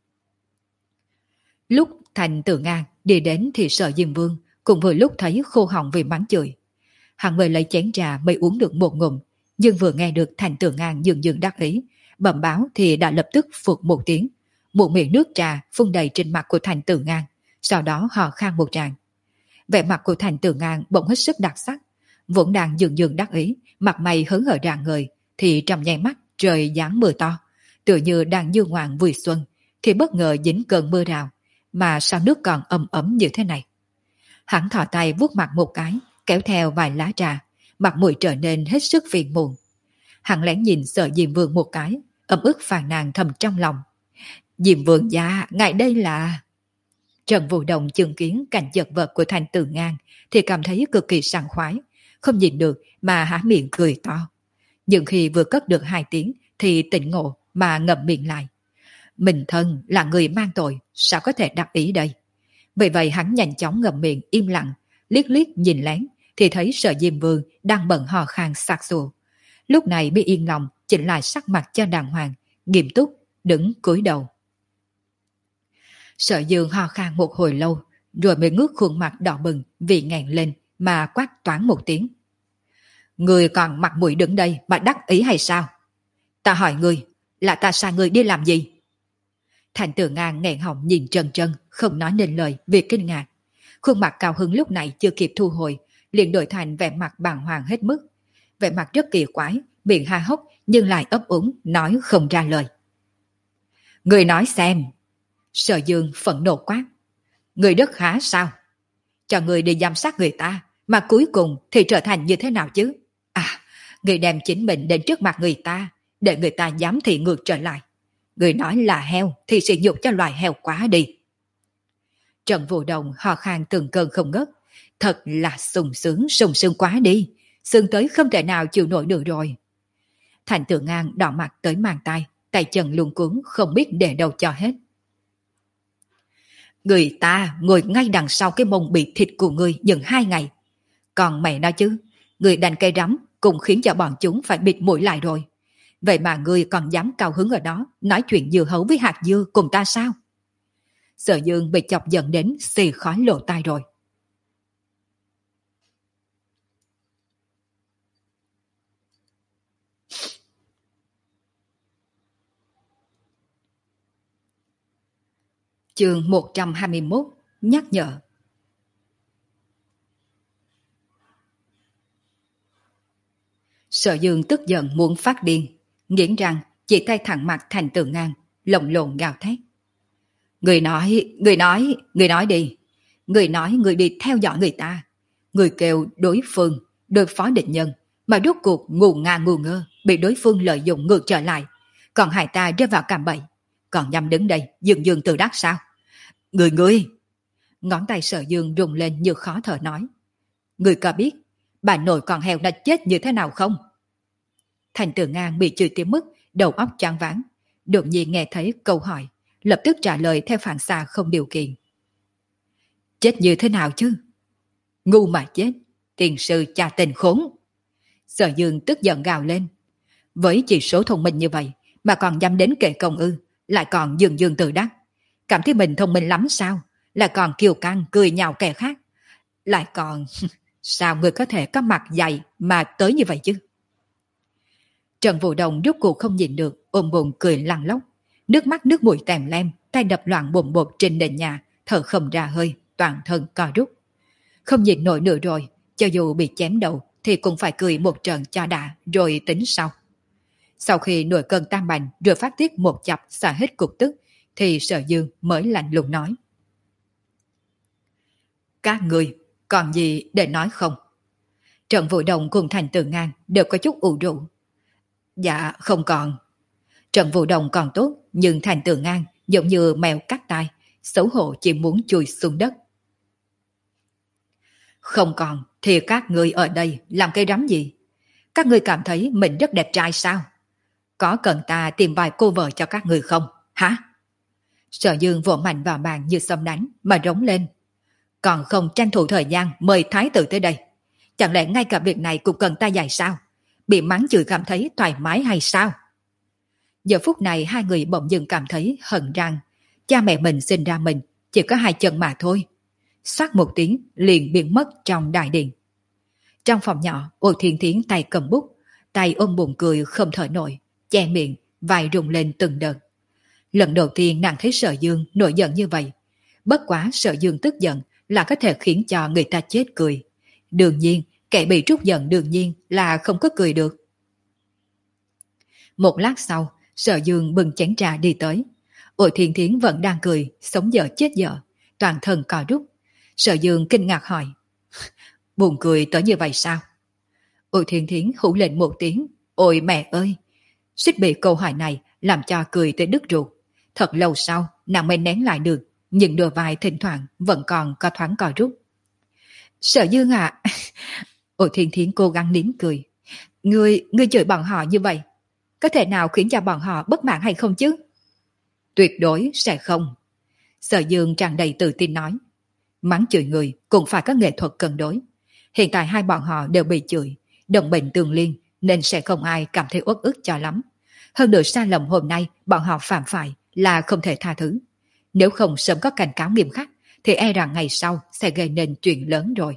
Lúc Thành Tử Ngang đi đến thì Sở Diêm Vương cũng vừa lúc thấy khô họng vì mắng chửi. Hắn mới lấy chén trà mới uống được một ngụm, nhưng vừa nghe được Thành Tử Ngang dường dường đắc ý bẩm báo thì đã lập tức phụt một tiếng, một miệng nước trà phun đầy trên mặt của Thành Tử Ngang, sau đó hò khan một tràng. Vẻ mặt của Thành Tử Ngang bỗng hết sức đặc sắc, vốn đang dường dường đắc ý, mặt mày hớn hở rạng ngời, thì trong nháy mắt trời giáng mưa to, tựa như đang du ngoạn vui xuân, thì bất ngờ dính cơn mưa rào, mà sao nước còn ấm ấm như thế này. Hắn thò tay vuốt mặt một cái, kéo theo vài lá trà, mặt mũi trở nên hết sức phiền muộn. Hắn lén nhìn Sở Diêm Vương một cái, ấm ức phàn nàn thầm trong lòng. Diêm Vương gia, ngài đây là... Trần Vũ Đồng chứng kiến cảnh chật vật của Thành Tử Ngang thì cảm thấy cực kỳ sảng khoái, không nhìn được mà há miệng cười to. Nhưng khi vừa cất được hai tiếng thì tỉnh ngộ mà ngậm miệng lại. Mình thân là người mang tội, sao có thể đắc ý đây? Vì vậy hắn nhanh chóng ngậm miệng im lặng, liếc liếc nhìn lén thì thấy Sở Diêm Vương đang bận hò khan sặc sụa. Lúc này mới yên lòng chỉnh lại sắc mặt cho đàng hoàng, nghiêm túc đứng cúi đầu. Sở Dương ho khan một hồi lâu, rồi mới ngước khuôn mặt đỏ bừng vì ngẹn lên mà quát toán một tiếng. Người còn mặt mũi đứng đây mà đắc ý hay sao? Ta hỏi người, là ta sai người đi làm gì? Thành Tử Ngang nghẹn họng nhìn Trân Trân, không nói nên lời vì kinh ngạc. Khuôn mặt cao hứng lúc này chưa kịp thu hồi, liền đổi thành vẻ mặt bàng hoàng hết mức. Vẻ mặt rất kỳ quái, miệng ha hốc nhưng lại ấp úng nói không ra lời. Người nói xem. Sở Dương phẫn nộ quát. Người đất khá sao? Cho người đi giám sát người ta, mà cuối cùng thì trở thành như thế nào chứ? À, người đem chính mình đến trước mặt người ta, để người ta dám thị ngược trở lại. Người nói là heo thì sỉ nhục cho loài heo quá đi. Trần Vũ Đồng hò khan từng cơn không ngớt. Thật là sung sướng sung sướng quá đi, sướng tới không thể nào chịu nổi được rồi. Thành Tử Ngang đỏ mặt tới mang tay, tay chân luống cuống không biết để đâu cho hết. Người ta ngồi ngay đằng sau cái mông bị thịt của người những hai ngày. Còn mày nói chứ, người đành cây rắm cũng khiến cho bọn chúng phải bịt mũi lại rồi. Vậy mà người còn dám cao hứng ở đó nói chuyện dưa hấu với hạt dưa cùng ta sao? Sở Dương bị chọc giận đến xì khói lộ tai rồi. Chương một trăm hai mươi mốt nhắc nhở. Sở Dương tức giận muốn phát điên, nghiến răng chỉ tay thẳng mặt Thành Tử Ngang, lồng lộn gào thét. Người nói, người nói, người nói đi. Người nói người đi theo dõi người ta. Người kêu đối phương, đối phó địch nhân, mà rốt cuộc ngu ngà ngu ngơ, bị đối phương lợi dụng ngược trở lại. Còn hai ta rơi vào cạm bẫy. Còn nhằm đứng đây, dường dường tự đắc sao? Người người! Ngón tay Sở Dương rung lên như khó thở nói. Người có biết, bà nội con heo đã chết như thế nào không? Thành Tử Ngang bị chửi tới mức đầu óc choáng váng, đột nhiên nghe thấy câu hỏi, lập tức trả lời theo phản xạ không điều kiện. Chết như thế nào chứ? Ngu mà chết, tiền sư cha tình khốn. Sở Dương tức giận gào lên. Với chỉ số thông minh như vậy mà còn dám đến kệ công ư, lại còn dường dường tự đắc. Cảm thấy mình thông minh lắm sao? Lại còn kiêu căng cười nhạo kẻ khác. Lại còn... sao người có thể có mặt dày mà tới như vậy chứ? Trần Vũ Đồng rốt cuộc không nhìn được, ôm bụng cười lăn lóc. Nước mắt nước mũi tèm lem, tay đập loạn bụng bột trên nền nhà, thở không ra hơi, toàn thân co rút. Không nhìn nổi nữa rồi, cho dù bị chém đầu thì cũng phải cười một trận cho đã rồi tính sau. Sau khi nổi cơn tam bành rồi phát tiết một chập xả hết cục tức thì Sở Dương mới lạnh lùng nói. Các người còn gì để nói không? Trần Vũ Đồng cùng Thành Tử Ngang đều có chút ủ rũ. Dạ không còn. Trần Vũ Đồng còn tốt, nhưng Thành Tử Ngang giống như mèo cắt tai, xấu hổ chỉ muốn chui xuống đất. Không còn thì các người ở đây làm cái rắm gì? Các người cảm thấy mình rất đẹp trai sao? Có cần ta tìm vài cô vợ cho các người không? Hả? Sở Dương vỗ mạnh vào bàn như xâm đánh mà rống lên. Còn không tranh thủ thời gian mời thái tử tới đây. Chẳng lẽ ngay cả việc này cũng cần ta dạy sao? Bị mắng chửi cảm thấy thoải mái hay sao? Giờ phút này hai người bỗng dưng cảm thấy hận rằng cha mẹ mình sinh ra mình chỉ có hai chân mà thôi. Xoát một tiếng liền biến mất trong đại điện. Trong phòng nhỏ, Ô Thiên Thiến tay cầm bút, tay ôm bụng cười không thở nổi, che miệng, vai rung lên từng đợt. Lần đầu tiên nàng thấy Sở Dương nổi giận như vậy. Bất quá Sở Dương tức giận là có thể khiến cho người ta chết cười. Đương nhiên, kẻ bị trút giận đương nhiên là không có cười được. Một lát sau, Sở Dương bưng chén trà đi tới. Ô Thiên Thiến vẫn đang cười, sống dở chết dở, toàn thân co rút. Sở Dương kinh ngạc hỏi, buồn cười tới như vậy sao? Ô Thiên Thiến hú lên một tiếng, ôi mẹ ơi! Suýt bị câu hỏi này làm cho cười tới đứt ruột. Thật lâu sau, nàng mới nén lại được, nhưng đôi vai thỉnh thoảng vẫn còn có thoáng co rút. Sở Dương ạ! À? Ô Thiên Thiến cố gắng nín cười. Ngươi, ngươi chửi bọn họ như vậy, có thể nào khiến cho bọn họ bất mãn hay không chứ? Tuyệt đối sẽ không. Sở Dương tràn đầy tự tin nói. Mắng chửi người cũng phải có nghệ thuật cân đối. Hiện tại hai bọn họ đều bị chửi, đồng bệnh tương liên nên sẽ không ai cảm thấy uất ức cho lắm. Hơn nữa sai lầm hôm nay bọn họ phạm phải là không thể tha thứ. Nếu không sớm có cảnh cáo nghiêm khắc thì e rằng ngày sau sẽ gây nên chuyện lớn rồi.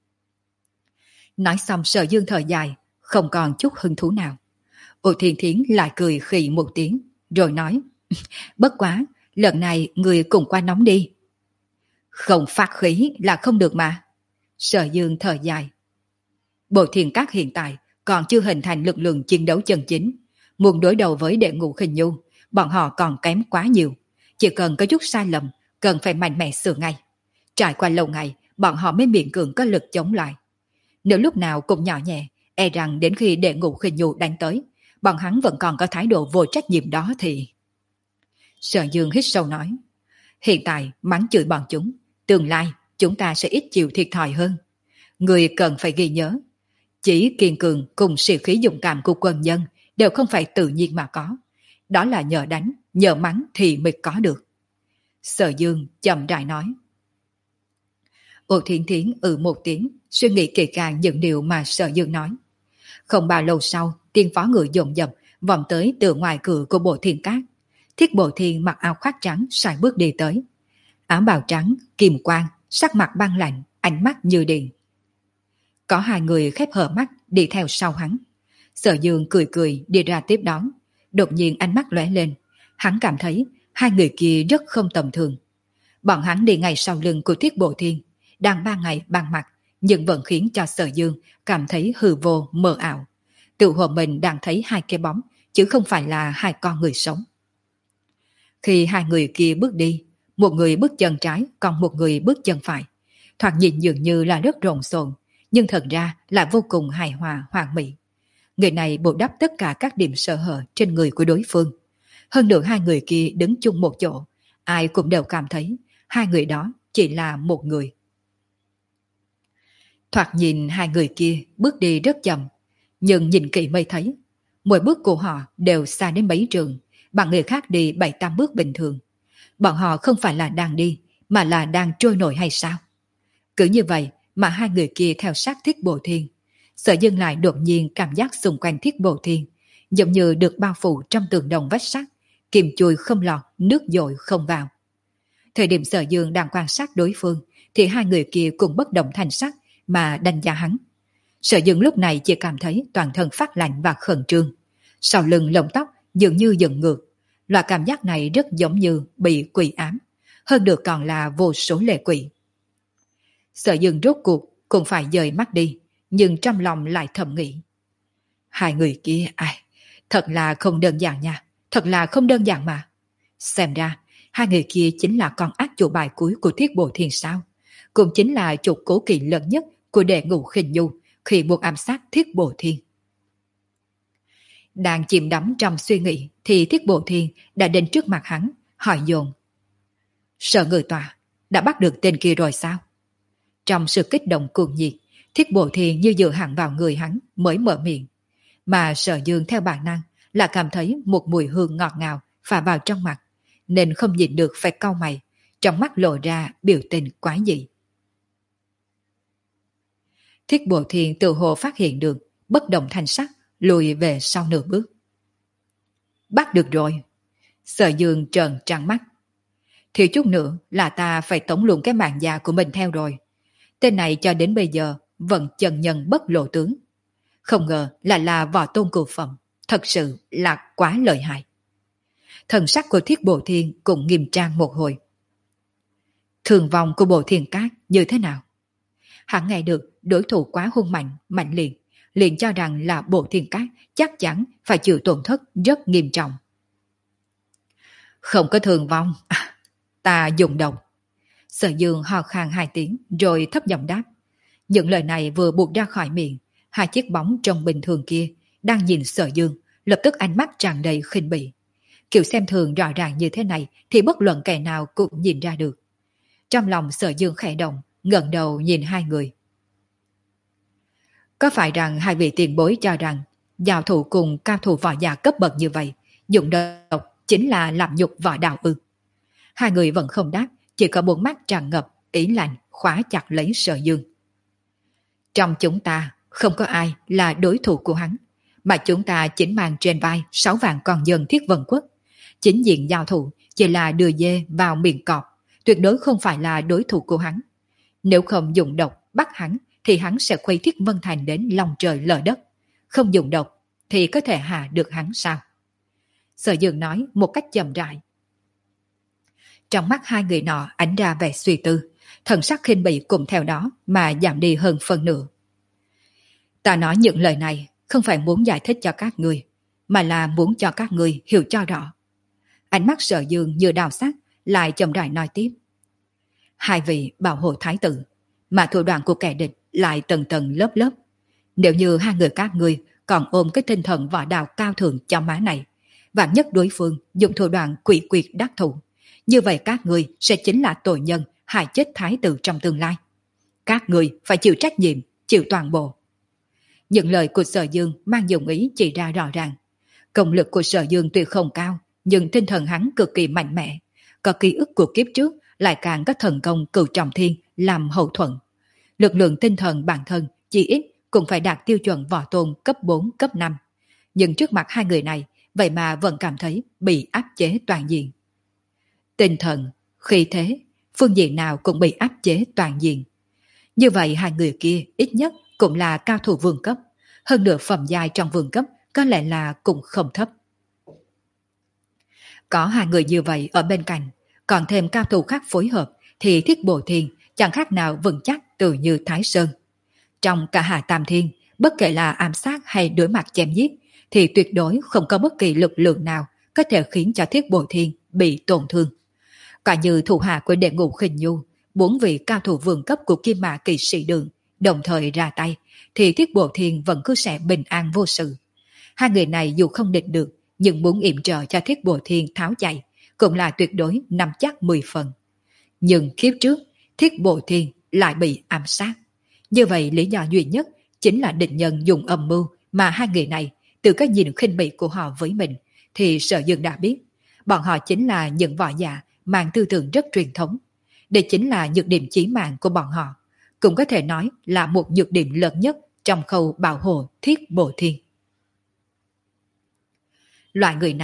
Nói xong Sở Dương thở dài, không còn chút hứng thú nào. Ô Thiên Thiến lại cười khì một tiếng, rồi nói, bất quá, lần này người cùng qua nóng đi. Không phát khí là không được mà. Sở Dương thở dài. Bộ Thiên Các hiện tại còn chưa hình thành lực lượng chiến đấu chân chính. Muốn đối đầu với Đệ Ngũ Khinh Nhu, bọn họ còn kém quá nhiều. Chỉ cần có chút sai lầm, cần phải mạnh mẽ sửa ngay. Trải qua lâu ngày, bọn họ mới miễn cưỡng có lực chống lại. Nếu lúc nào cũng nhỏ nhẹ, e rằng đến khi Đệ Ngũ Khinh Nhu đánh tới, bọn hắn vẫn còn có thái độ vô trách nhiệm đó thì... Sở Dương hít sâu nói, hiện tại mắng chửi bọn chúng, tương lai chúng ta sẽ ít chịu thiệt thòi hơn. Người cần phải ghi nhớ, chỉ kiên cường cùng sĩ khí dũng cảm của quân nhân đều không phải tự nhiên mà có. Đó là nhờ đánh, nhờ mắng thì mới có được. Sở Dương chậm rãi nói. Ô Thiên Thiến ừ một tiếng, suy nghĩ kỹ càng những điều mà Sở Dương nói. Không bao lâu sau, tiên phó người dồn dập vòng tới từ ngoài cửa của Bộ Thiên Các. Thiết Bộ Thiên mặc áo khoác trắng sải bước đi tới. Áo bào trắng, kim quang, sắc mặt băng lạnh, ánh mắt như điện. Có hai người khép hờ mắt đi theo sau hắn. Sở Dương cười cười đi ra tiếp đón. Đột nhiên ánh mắt lóe lên. Hắn cảm thấy hai người kia rất không tầm thường. Bọn hắn đi ngay sau lưng của Thiết Bộ Thiên, đang ba ngày ban mặt, nhưng vẫn khiến cho Sở Dương cảm thấy hư vô mờ ảo. Tự hồ mình đang thấy hai cái bóng, chứ không phải là hai con người sống. Khi hai người kia bước đi, một người bước chân trái, còn một người bước chân phải. Thoạt nhìn dường như là rất rộn xộn, nhưng thật ra là vô cùng hài hòa hoàn mỹ. Người này bù đắp tất cả các điểm sơ hở trên người của đối phương. Hơn nữa hai người kia đứng chung một chỗ, ai cũng đều cảm thấy hai người đó chỉ là một người. Thoạt nhìn hai người kia bước đi rất chậm, nhưng nhìn kỹ mới thấy, mỗi bước của họ đều xa đến mấy trường, bằng người khác đi bảy tám bước bình thường. Bọn họ không phải là đang đi, mà là đang trôi nổi hay sao? Cứ như vậy mà hai người kia theo sát Thiết Bộ Thiên. Sở Dương lại đột nhiên cảm giác xung quanh Thiết Bộ Thiên, giống như được bao phủ trong tường đồng vách sắt, kim chui không lọt, nước dội không vào. Thời điểm Sở Dương đang quan sát đối phương, thì hai người kia cũng bất động thanh sắc mà đánh giá hắn. Sở Dương lúc này chỉ cảm thấy toàn thân phát lạnh và khẩn trương. Sau lưng lông tóc dường như dựng ngược. Loại cảm giác này rất giống như bị quỷ ám. Hơn được còn là vô số lệ quỷ. Sở Dương rốt cuộc cũng phải dời mắt đi, nhưng trong lòng lại thầm nghĩ. Hai người kia, ai, thật là không đơn giản nha, thật là không đơn giản mà. Xem ra, hai người kia chính là con ác chủ bài cuối của Thiết Bộ Thiên sao. Cũng chính là trục cố kỵ lớn nhất của đệ ngũ khinh nhu khi buộc ám sát Thiết Bộ Thiên. Đang chìm đắm trong suy nghĩ thì Thiết Bộ Thiên đã đến trước mặt hắn, hỏi dồn. Sở người tòa, đã bắt được tên kia rồi sao? Trong sự kích động cuồng nhiệt, Thiết Bộ Thiên như dựa hẳn vào người hắn mới mở miệng. Mà Sở Dương theo bản năng là cảm thấy một mùi hương ngọt ngào phả vào trong mặt, nên không nhìn được phải cau mày, trong mắt lộ ra biểu tình quái dị. Thiết Bộ Thiên tự hồ phát hiện được, bất động thanh sắc, lùi về sau nửa bước. Bắt được rồi. Sở Dương trợn trắng mắt. Thiếu chút nữa là ta phải tống luôn cái mạng già của mình theo rồi. Tên này cho đến bây giờ vẫn chân nhân bất lộ tướng. Không ngờ là là võ tôn cửu phẩm, thật sự là quá lợi hại. Thần sắc của Thiết Bộ Thiên cũng nghiêm trang một hồi. Thường vong của Bộ Thiên Cát như thế nào? Hắn nghe được đối thủ quá hung mạnh, mạnh liệt, liền cho rằng là Bộ Thiên Cát chắc chắn phải chịu tổn thất rất nghiêm trọng. Không có thường vong, à, ta dùng độc. Sở Dương ho khan hai tiếng rồi thấp giọng đáp. Những lời này vừa buộc ra khỏi miệng, hai chiếc bóng trông bình thường kia đang nhìn Sở Dương, lập tức ánh mắt tràn đầy khinh bỉ. Kiểu xem thường rõ ràng như thế này thì bất luận kẻ nào cũng nhìn ra được. Trong lòng Sở Dương khẽ động, ngẩng đầu nhìn hai người. Có phải rằng hai vị tiền bối cho rằng giao thủ cùng cao thủ võ giả cấp bậc như vậy, dùng độc chính là làm nhục võ đạo ư? Hai người vẫn không đáp, chỉ có bốn mắt tràn ngập ý lạnh khóa chặt lấy Sở Dương. Trong chúng ta không có ai là đối thủ của hắn, mà chúng ta chính mang trên vai sáu vạn con dân Thiết Vân Quốc. Chính diện giao thủ chỉ là đưa dê vào miệng cọp, tuyệt đối không phải là đối thủ của hắn. Nếu không dùng độc bắt hắn thì hắn sẽ khuấy Thiết Vân Thành đến lòng trời lở đất. Không dùng độc thì có thể hạ được hắn sao? Sở Dương nói một cách chậm rãi. Trong mắt hai người nọ ánh ra vẻ suy tư, thần sắc khinh bỉ cùng theo đó mà giảm đi hơn phần nửa. Ta nói những lời này không phải muốn giải thích cho các người, mà là muốn cho các người hiểu cho rõ. Ánh mắt Sở Dương như đào sắc, lại chậm rãi nói tiếp. Hai vị bảo hộ thái tử, mà thủ đoạn của kẻ địch lại tầng tầng lớp lớp. Nếu như hai người các ngươi còn ôm cái tinh thần võ đạo cao thượng cho má này, vạn nhất đối phương dùng thủ đoạn quỷ quyệt đắc thủ, như vậy các ngươi sẽ chính là tội nhân hại chết thái tử trong tương lai. Các ngươi phải chịu trách nhiệm, chịu toàn bộ. Những lời của Sở Dương mang dụng ý chỉ ra rõ ràng. Công lực của Sở Dương tuy không cao, nhưng tinh thần hắn cực kỳ mạnh mẽ. Có ký ức của kiếp trước, lại càng có thần công cửu trọng thiên làm hậu thuẫn. Lực lượng tinh thần bản thân chỉ ít cũng phải đạt tiêu chuẩn võ tôn cấp bốn, cấp năm. Nhưng trước mặt hai người này, vậy mà vẫn cảm thấy bị áp chế toàn diện. Tinh thần, khí thế, phương diện nào cũng bị áp chế toàn diện. Như vậy hai người kia ít nhất cũng là cao thủ vương cấp, hơn nữa phẩm giai trong vương cấp có lẽ là cũng không thấp. Có hai người như vậy ở bên cạnh, còn thêm cao thủ khác phối hợp thì Thiết Bộ Thiên chẳng khác nào vững chắc tự như Thái Sơn. Trong cả Hạ Tam Thiên, bất kể là ám sát hay đối mặt chém giết, thì tuyệt đối không có bất kỳ lực lượng nào có thể khiến cho Thiết Bộ Thiên bị tổn thương. Cả như thủ hạ của đệ ngũ khinh nhu, bốn vị cao thủ vương cấp của Kim Mã Kỵ Sĩ Đường đồng thời ra tay, thì Thiết Bộ Thiên vẫn cứ sẽ bình an vô sự. Hai người này dù không địch được, nhưng muốn yểm trợ cho Thiết Bộ Thiên tháo chạy, cũng là tuyệt đối nắm chắc mười phần. Nhưng kiếp trước, Thiết Bộ Thiên lại bị ám sát. Như vậy lý do duy nhất chính là địch nhân dùng âm mưu mà hai người này, từ cái nhìn khinh bỉ của họ với mình, thì Sở Dương đã biết. Bọn họ chính là những võ giả mang tư tưởng rất truyền thống. Đây chính là nhược điểm chí mạng của bọn họ. Cũng có thể nói là một nhược điểm lớn nhất trong khâu bảo hộ Thiết Bộ Thiên. Loại người này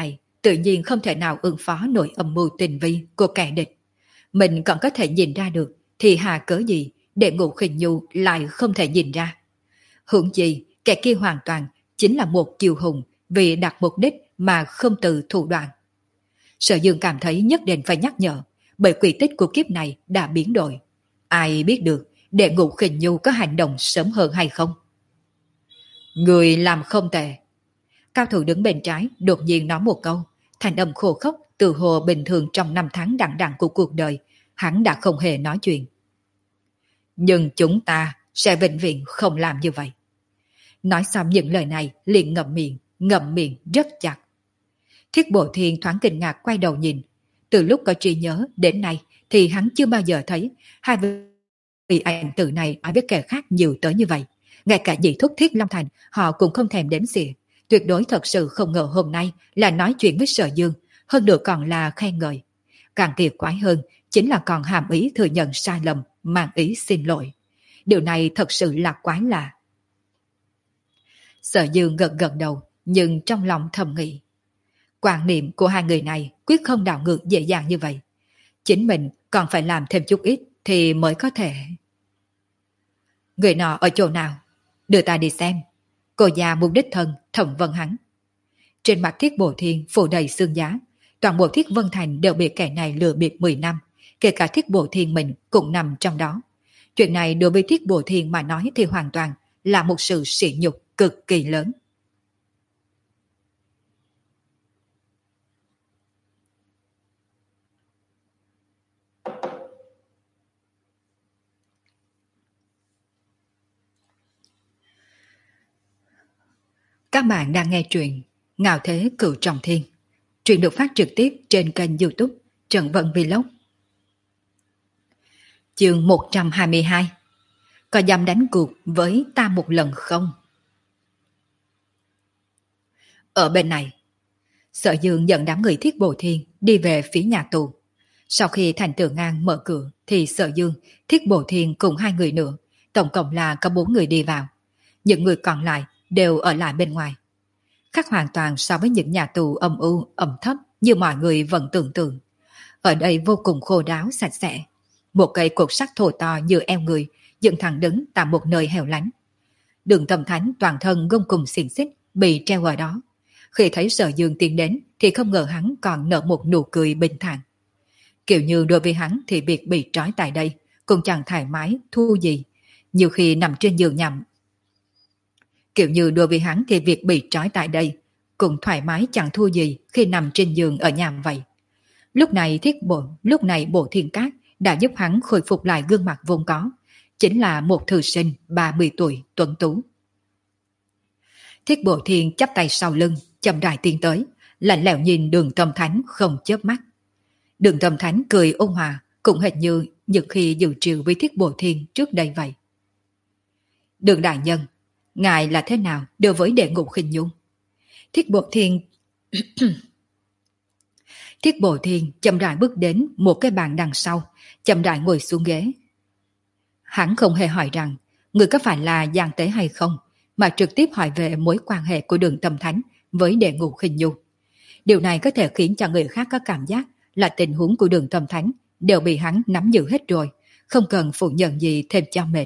tự nhiên không thể nào ứng phó nổi âm mưu tình vi của kẻ địch. Mình còn có thể nhìn ra được, thì hà cớ gì để Ngũ Khinh Nhu lại không thể nhìn ra. Hưởng gì, kẻ kia hoàn toàn chính là một kiêu hùng vì đặt mục đích mà không từ thủ đoạn. Sở Dương cảm thấy nhất định phải nhắc nhở, bởi quy tích của kiếp này đã biến đổi. Ai biết được để Ngũ Khinh Nhu có hành động sớm hơn hay không? Người làm không tệ. Cao thủ đứng bên trái đột nhiên nói một câu, thành âm khô khốc từ hồ bình thường trong năm tháng đằng đẵng của cuộc đời, hắn đã không hề nói chuyện. Nhưng chúng ta sẽ vĩnh viễn không làm như vậy. Nói xong những lời này liền ngậm miệng, ngậm miệng rất chặt. Thiết Bộ Thiên thoáng kinh ngạc quay đầu nhìn. Từ lúc có trí nhớ đến nay thì hắn chưa bao giờ thấy hai vị ảnh tử này nói với kẻ khác nhiều tới như vậy. Ngay cả nhị thúc Thiết Long Thành họ cũng không thèm đếm xỉa. Tuyệt đối thật sự không ngờ hôm nay là nói chuyện với Sở Dương, hơn nữa còn là khen ngợi. Càng kỳ quái hơn chính là còn hàm ý thừa nhận sai lầm, mang ý xin lỗi. Điều này thật sự là quái lạ. Sở Dương gật gật đầu, nhưng trong lòng thầm nghĩ. Quan niệm của hai người này quyết không đảo ngược dễ dàng như vậy. Chính mình còn phải làm thêm chút ít thì mới có thể. Người nọ ở chỗ nào? Đưa ta đi xem. Cô già mục đích thân thẩm vấn hắn. Trên mặt Thiết Bộ Thiên phủ đầy xương giá. Toàn bộ Thiết Vân Thành đều bị kẻ này lừa bịp mười năm. Kể cả Thiết Bộ Thiên mình cũng nằm trong đó. Chuyện này đối với Thiết Bộ Thiên mà nói thì hoàn toàn là một sự sỉ nhục cực kỳ lớn. Các bạn đang nghe truyện Ngạo Thế Cửu Trọng Thiên. Truyện được phát trực tiếp trên kênh YouTube Trần Vân Vlog. Chương một trăm hai mươi hai. Có dám đánh cuộc với ta một lần không? Ở bên này, Sở Dương dẫn đám người Thiết Bộ Thiên đi về phía nhà tù. Sau khi Thành Tử Ngang mở cửa thì Sở Dương, Thiết Bộ Thiên cùng hai người nữa, tổng cộng là có bốn người đi vào. Những người còn lại đều ở lại bên ngoài. Khác hoàn toàn so với những nhà tù âm u, ẩm thấp như mọi người vẫn tưởng tượng. Ở đây vô cùng khô ráo sạch sẽ. Một cây cột sắt thô to như eo người dựng thẳng đứng tại một nơi hẻo lánh. Đường Tâm Thánh toàn thân gông cùng xiềng xích bị treo ở đó. Khi thấy Sở Dương tiến đến thì không ngờ hắn còn nở một nụ cười bình thản. Kiểu như đối với hắn thì việc bị trói tại đây cũng chẳng thoải mái thu gì. Nhiều khi nằm trên giường nhằm. Kiểu như đối với hắn thì việc bị trói tại đây cũng thoải mái chẳng thua gì khi nằm trên giường ở nhà vậy. Lúc này thiết bộ, lúc này Bộ Thiên Cát đã giúp hắn khôi phục lại gương mặt vốn có. Chính là một thư sinh ba mươi tuổi tuấn tú. Thiết Bộ Thiên chắp tay sau lưng, chậm rãi tiến tới, lạnh lẽo nhìn Đường Tâm Thánh không chớp mắt. Đường Tâm Thánh cười ôn hòa, cũng hệt như những khi dự trừ với Thiết Bộ Thiên trước đây vậy. Đường đại nhân, ngài là thế nào đối với đệ Ngũ Khinh Nhu? Thiết Bộ Thiên Thiết Bộ Thiên chậm rãi bước đến một cái bàn đằng sau, chậm rãi ngồi xuống ghế. Hắn không hề hỏi rằng người có phải là gian tế hay không, mà trực tiếp hỏi về mối quan hệ của Đường Tâm Thánh với đệ Ngũ Khinh Nhu. Điều này có thể khiến cho người khác có cảm giác là tình huống của Đường Tâm Thánh đều bị hắn nắm giữ hết rồi, không cần phủ nhận gì thêm cho mệt.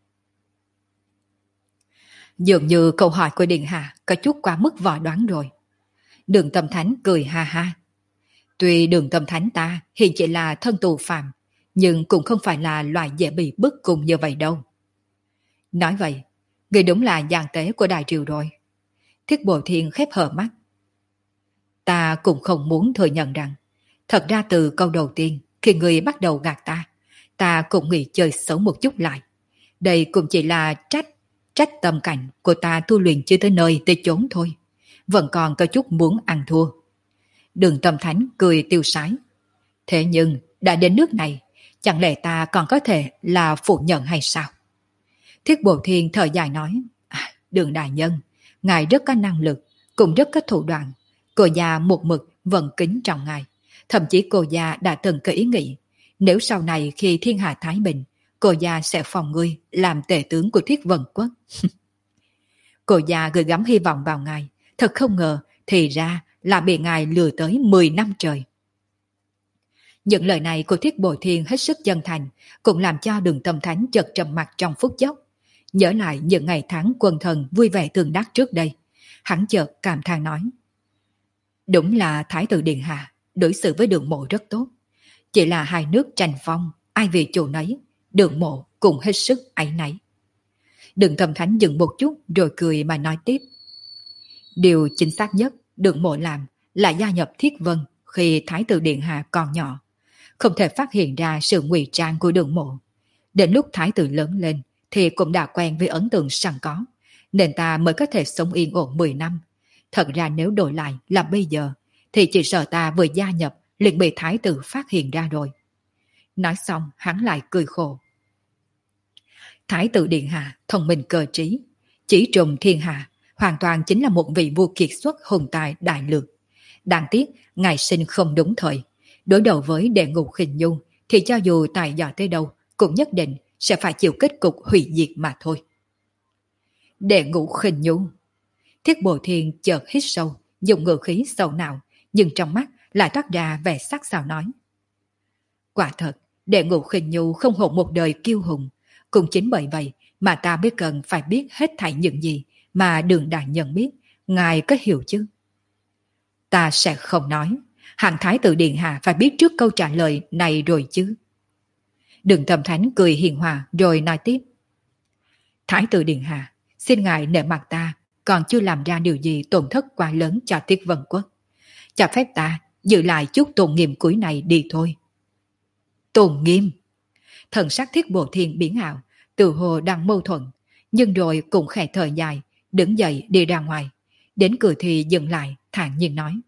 Dường như câu hỏi của Điện Hạ có chút quá mức vò đoán rồi. Đường Tâm Thánh cười ha ha. Tuy Đường Tâm Thánh ta hiện chỉ là thân tù phạm, nhưng cũng không phải là loại dễ bị bức cùng như vậy đâu. Nói vậy, người đúng là gian tế của Đại Triều rồi. Thiết Bộ Thiên khép hờ mắt. Ta cũng không muốn thừa nhận rằng, thật ra từ câu đầu tiên, khi người bắt đầu gạt ta, ta cũng nghĩ chơi xấu một chút lại. Đây cũng chỉ là trách, trách tâm cảnh của ta tu luyện chưa tới nơi tới chốn thôi. Vẫn còn có chút muốn ăn thua. Đường Tâm Thánh cười tiêu sái. Thế nhưng, đã đến nước này, chẳng lẽ ta còn có thể là phủ nhận hay sao? Thiết Bộ Thiên thở dài nói, à, Đường đại nhân, ngài rất có năng lực, cũng rất có thủ đoạn. Cô già một mực vẫn kính trọng ngài. Thậm chí cô già đã từng có ý nghĩ, nếu sau này khi thiên hạ thái bình, cô già sẽ phòng ngươi làm tể tướng của Thiết Vân Quốc. Cô già gửi gắm hy vọng vào ngài, thật không ngờ thì ra là bị ngài lừa tới mười năm trời. Những lời này của Thiết Bồ Thiên hết sức chân thành, cũng làm cho Đường Tâm Thánh chợt trầm mặt trong phút chốc. Nhớ lại những ngày tháng quân thần vui vẻ tương đắc trước đây, hắn chợt cảm thán nói: đúng là Thái tử Điện Hạ đối xử với Đường Mộ rất tốt. Chỉ là hai nước tranh phong, ai vì chủ nấy, Đường Mộ cũng hết sức áy náy. Đường Tâm Thánh dừng một chút rồi cười mà nói tiếp: điều chính xác nhất Đường Mộ làm là gia nhập Thiết Vân khi Thái tử Điện Hạ còn nhỏ, không thể phát hiện ra sự ngụy trang của Đường Mộ. Đến lúc Thái tử lớn lên thì cũng đã quen với ấn tượng sẵn có, nên ta mới có thể sống yên ổn mười năm. Thật ra nếu đổi lại là bây giờ, thì chỉ sợ ta vừa gia nhập liền bị Thái tử phát hiện ra rồi. Nói xong hắn lại cười khổ. Thái tử Điện Hạ thông minh cơ trí, chỉ trùng thiên hạ, hoàn toàn chính là một vị vua kiệt xuất hùng tài đại lược. Đáng tiếc ngài sinh không đúng thời, đối đầu với Đệ Ngũ Khinh Nhu thì cho dù tài giỏi tới đâu cũng nhất định sẽ phải chịu kết cục hủy diệt mà thôi. Đệ Ngũ Khinh Nhu. Thiết Bồ Thiên chợt hít sâu, dùng ngữ khí sâu nào, nhưng trong mắt lại toát ra vẻ sắc sảo nói: quả thật, Đệ Ngũ Khinh Nhu không hổ một đời kiêu hùng, cũng chính bởi vậy mà ta mới cần phải biết hết thảy những gì mà Đường đại nhân biết, ngài có hiểu chứ? Ta sẽ không nói, hạng Thái tử Điện Hạ phải biết trước câu trả lời này rồi chứ. Đường Tâm Thánh cười hiền hòa rồi nói tiếp: Thái tử Điện Hạ, xin ngài nể mặt ta, còn chưa làm ra điều gì tổn thất quá lớn cho Thiết Vân Quốc. Cho phép ta giữ lại chút tôn nghiêm cuối này đi thôi. Tôn nghiêm? Thần sắc Thiết Bồ Thiên biến ảo, tự hồ đang mâu thuẫn, nhưng rồi cũng khẽ thở dài, đứng dậy đi ra ngoài. Đến cửa thì dừng lại, thản nhiên nói: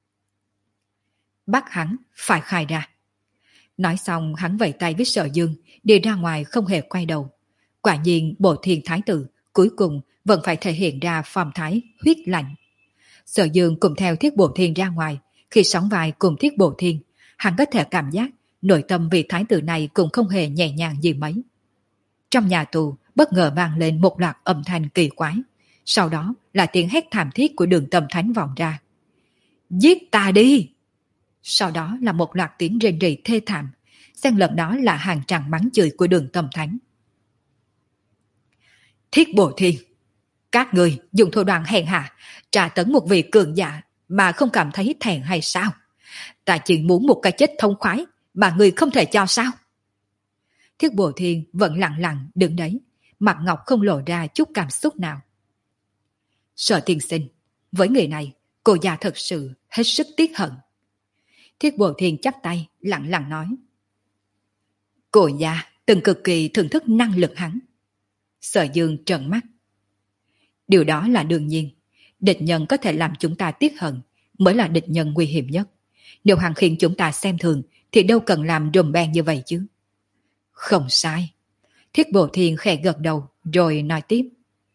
bắt hắn phải khai ra. Nói xong hắn vẫy tay với Sở Dương, đi ra ngoài không hề quay đầu. Quả nhiên Bồ Thiên Thái tử cuối cùng vẫn phải thể hiện ra phong thái huyết lạnh. Sở Dương cùng theo Thiết Bồ Thiên ra ngoài, khi sóng vai cùng Thiết Bồ Thiên, hắn có thể cảm giác nội tâm vị thái tử này cũng không hề nhẹ nhàng gì mấy. Trong nhà tù bất ngờ vang lên một loạt âm thanh kỳ quái, sau đó là tiếng hét thảm thiết của Đường Tâm Thánh vọng ra: giết ta đi! Sau đó là một loạt tiếng rên rỉ thê thảm, xen lẫn đó là hàng tràng mắng chửi của Đường Tâm Thánh. Thiết Bồ Thiên, các người dùng thủ đoạn hèn hạ tra tấn một vị cường giả mà không cảm thấy thẹn hay sao? Ta chỉ muốn một cái chết thông khoái mà người không thể cho sao? Thiết Bồ Thiên vẫn lặng lặng đứng đấy, mặt ngọc không lộ ra chút cảm xúc nào. Sở tiên sinh, với người này cô già thật sự hết sức tiếc hận. Thiết Bồ Thiên chắp tay lặng lặng nói: cô già từng cực kỳ thưởng thức năng lực hắn. Sở Dương trợn mắt: điều đó là đương nhiên, địch nhân có thể làm chúng ta tiếc hận mới là địch nhân nguy hiểm nhất. Nếu hắn khiến chúng ta xem thường thì đâu cần làm rùm beng như vậy chứ. Không sai. Thiết Bồ Thiên khẽ gật đầu rồi nói tiếp: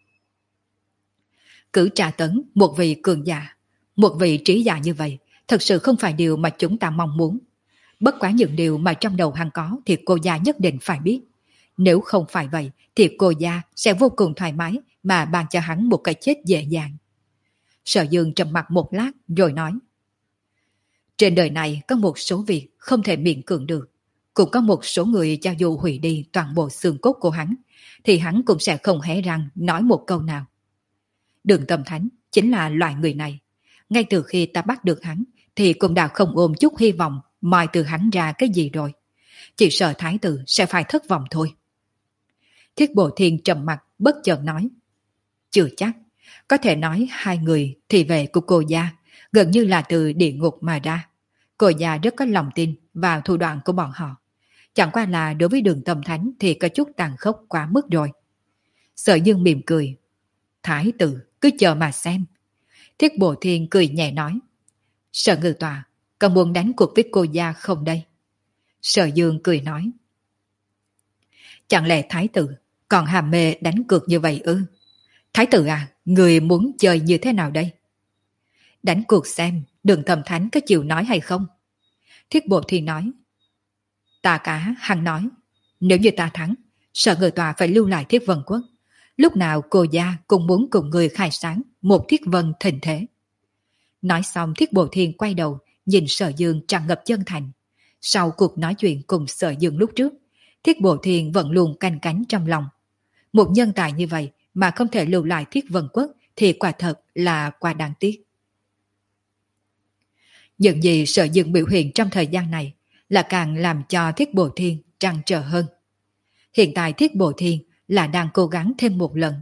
cứ tra tấn một vị cường giả, một vị trí giả như vậy thật sự không phải điều mà chúng ta mong muốn. Bất quá những điều mà trong đầu hắn có thì cô gia nhất định phải biết. Nếu không phải vậy thì cô gia sẽ vô cùng thoải mái mà ban cho hắn một cái chết dễ dàng. Sở Dương trầm mặt một lát rồi nói: trên đời này có một số việc không thể miễn cưỡng được. Cũng có một số người cho dù hủy đi toàn bộ xương cốt của hắn thì hắn cũng sẽ không hé răng nói một câu nào. Đường Tâm Thánh chính là loại người này. Ngay từ khi ta bắt được hắn thì cũng đã không ôm chút hy vọng moi từ hắn ra cái gì rồi. Chỉ sợ thái tử sẽ phải thất vọng thôi. Thiết Bồ Thiên trầm mặt bất chợt nói: chưa chắc. Có thể nói hai người thì về của cô gia gần như là từ địa ngục mà ra. Cô gia rất có lòng tin vào thủ đoạn của bọn họ. Chẳng qua là đối với Đường Tâm Thánh thì có chút tàn khốc quá mức rồi. Sở Dương mỉm cười: thái tử cứ chờ mà xem. Thiết Bồ Thiên cười nhẹ nói: Sở Ngự Tọa, có muốn đánh cuộc với cô gia không đây? Sở Dương cười nói: chẳng lẽ thái tử còn hàm mê đánh cược như vậy ư? Thái tử à, người muốn chơi như thế nào đây? Đánh cuộc xem Đường Tâm Thánh có chịu nói hay không? Thiết Bồ Thiên nói: ta cả hằng nói, nếu như ta thắng, Sở Ngự Tọa phải lưu lại Thiết Vân Quốc. Lúc nào cô gia cũng muốn cùng người khai sáng một Thiết Vân thịnh thế. Nói xong Thiết Bộ Thiên quay đầu, nhìn Sở Dương tràn ngập chân thành. Sau cuộc nói chuyện cùng Sở Dương lúc trước, Thiết Bộ Thiên vẫn luôn canh cánh trong lòng. Một nhân tài như vậy mà không thể lưu lại Thiết Vân Quốc thì quả thật là quá đáng tiếc. Những gì Sở Dương biểu hiện trong thời gian này là càng làm cho Thiết Bộ Thiên trăn trở hơn. Hiện tại Thiết Bộ Thiên là đang cố gắng thêm một lần.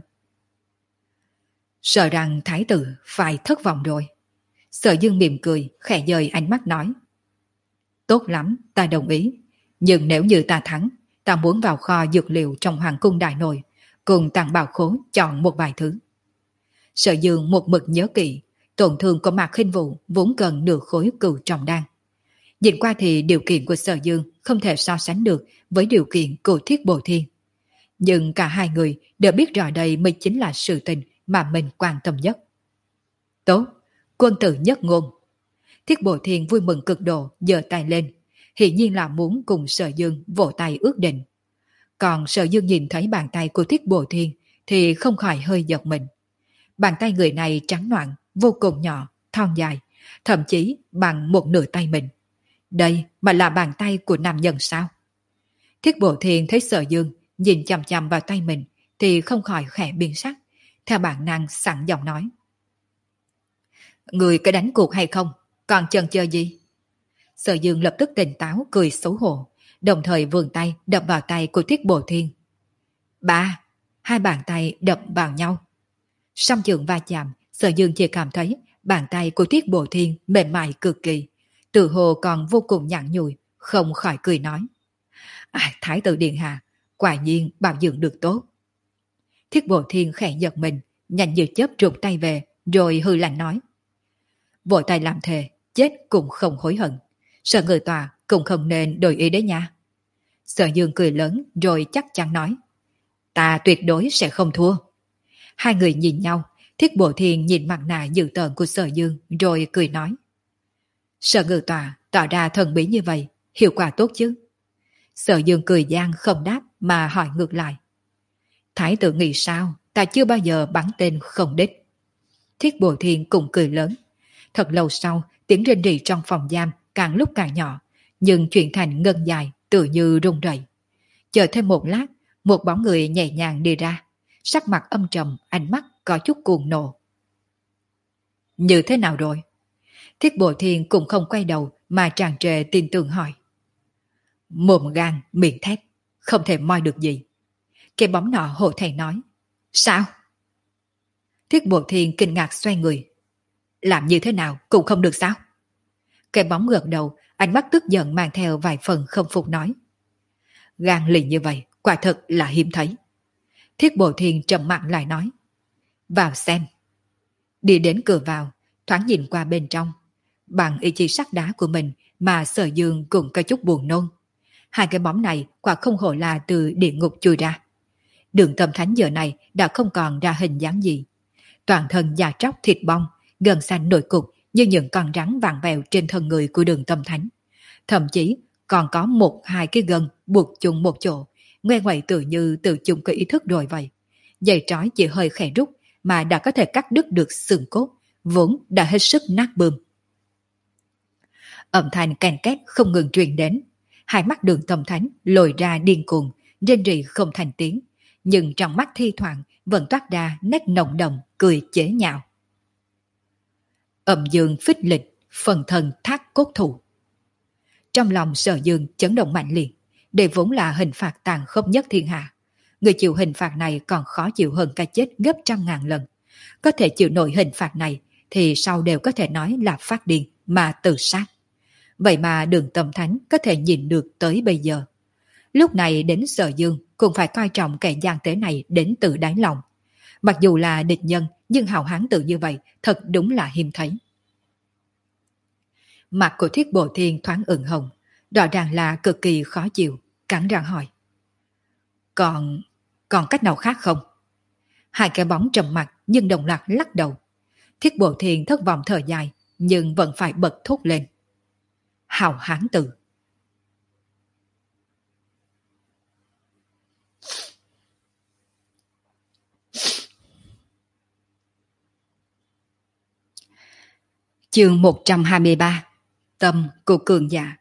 Sợ rằng Thái tử phải thất vọng rồi. Sở Dương mỉm cười, khẽ dời ánh mắt nói. Tốt lắm, ta đồng ý. Nhưng nếu như ta thắng, ta muốn vào kho dược liệu trong Hoàng cung Đại Nội, cùng Tàng Bảo Khố chọn một vài thứ. Sở Dương một mực nhớ kỹ, tổn thương của Mạc Khinh Vũ vốn cần nửa khối cửu trọng đan. Nhìn qua thì điều kiện của Sở Dương không thể so sánh được với điều kiện của Thiết Bộ Thiên. Nhưng cả hai người đều biết rõ đây mới chính là sự tình mà mình quan tâm nhất. Tốt, quân tử nhất ngôn. Thiết Bộ Thiên vui mừng cực độ, giơ tay lên, hiển nhiên là muốn cùng Sở Dương vỗ tay ước định. Còn Sở Dương nhìn thấy bàn tay của Thiết Bộ Thiên thì không khỏi hơi giật mình. Bàn tay người này trắng noãn, vô cùng nhỏ, thon dài, thậm chí bằng một nửa tay mình. Đây mà là bàn tay của nam nhân sao? Thiết Bộ Thiên thấy Sở Dương nhìn chằm chằm vào tay mình thì không khỏi khẽ biến sắc, theo bản năng sẵn giọng nói. Người có đánh cuộc hay không? Còn chần chờ gì? Sở Dương lập tức tỉnh táo cười xấu hổ, đồng thời vươn tay đập vào tay của Thiết Bộ Thiên. Ba, hai bàn tay đập vào nhau. Song trường va chạm, Sở Dương chỉ cảm thấy bàn tay của Thiết Bộ Thiên mềm mại cực kỳ, tự hồ còn vô cùng nhẵn nhụi, không khỏi cười nói. À, Thái tử điện hạ, quả nhiên bảo dưỡng được tốt. Thiết Bộ Thiên khẽ giật mình, nhanh như chớp rụt tay về, rồi hư lạnh nói. Vội tay làm thề, chết cũng không hối hận. Sợ người tòa cũng không nên đổi ý đấy nha. Sở Dương cười lớn rồi chắc chắn nói. Ta tuyệt đối sẽ không thua. Hai người nhìn nhau, Thiết Bộ Thiên nhìn mặt nạ dữ tợn của Sở Dương rồi cười nói. Sở ngự tòa tỏ ra thần bí như vậy, hiệu quả tốt chứ? Sở Dương cười gian không đáp mà hỏi ngược lại. Thái tử nghĩ sao? Ta chưa bao giờ bắn tên không đích. Thiết Bộ Thiên cũng cười lớn. Thật lâu sau, tiếng rên rỉ trong phòng giam càng lúc càng nhỏ, nhưng chuyển thành ngân dài, tự như rung rẩy. Chờ thêm một lát, một bóng người nhẹ nhàng đi ra, sắc mặt âm trầm, ánh mắt có chút cuồng nộ. Như thế nào rồi? Thiết Bộ Thiên cũng không quay đầu mà tràn trề tin tưởng hỏi. Mồm gan, miệng thét, không thể moi được gì. Cái bóng nọ hộ thầy nói. Sao? Thiết Bộ Thiên kinh ngạc xoay người. Làm như thế nào cũng không được sao? Cái bóng gật đầu, ánh mắt tức giận mang theo vài phần không phục nói. Gan lì như vậy, quả thật là hiếm thấy. Thiết Bộ Thiên trầm mặc lại nói. Vào xem. Đi đến cửa vào, thoáng nhìn qua bên trong. Bằng ý chí sắt đá của mình mà Sở Dương cũng có chút buồn nôn. Hai cái bóng này quả không hổ là từ địa ngục chui ra. Đường Tâm Thánh giờ này đã không còn ra hình dáng gì. Toàn thân da tróc thịt bong, gần xanh nổi cục như những con rắn vàng vẹo trên thân người của Đường Tâm Thánh. Thậm chí còn có một hai cái gân buộc chung một chỗ, ngoe ngoậy tự như tự chung có ý thức rồi vậy. Dây trói chỉ hơi khẽ rút mà đã có thể cắt đứt được xương cốt, vốn đã hết sức nát bươm. Âm thanh ken két không ngừng truyền đến. Hai mắt Đường Tâm Thánh lồi ra điên cuồng, rên rỉ không thành tiếng, nhưng trong mắt thi thoảng vẫn toát ra nét nồng đậm cười chế nhạo. Âm dương phích lịch, phần thân thác cốt thủ. Trong lòng Sở Dương chấn động mạnh liệt, đây vốn là hình phạt tàn khốc nhất thiên hạ. Người chịu hình phạt này còn khó chịu hơn cái chết gấp trăm ngàn lần. Có thể chịu nổi hình phạt này thì sau đều có thể nói là phát điên mà tự sát. Vậy mà Đường Tâm Thánh có thể nhìn được tới bây giờ. Lúc này đến Sở Dương cũng phải coi trọng kẻ gian tế này đến từ đáy lòng. Mặc dù là địch nhân nhưng hào hán tự như vậy thật đúng là hiếm thấy. Mặt của Thiết Bộ Thiên thoáng ửng hồng, rõ ràng là cực kỳ khó chịu, cắn răng hỏi. Còn... còn cách nào khác không? Hai cái bóng trầm mặt nhưng đồng loạt lắc đầu. Thiết Bộ Thiên thất vọng thở dài nhưng vẫn phải bật thốt lên. Hào hán tự. Chương một trăm hai mươi ba. Tâm của cường giả.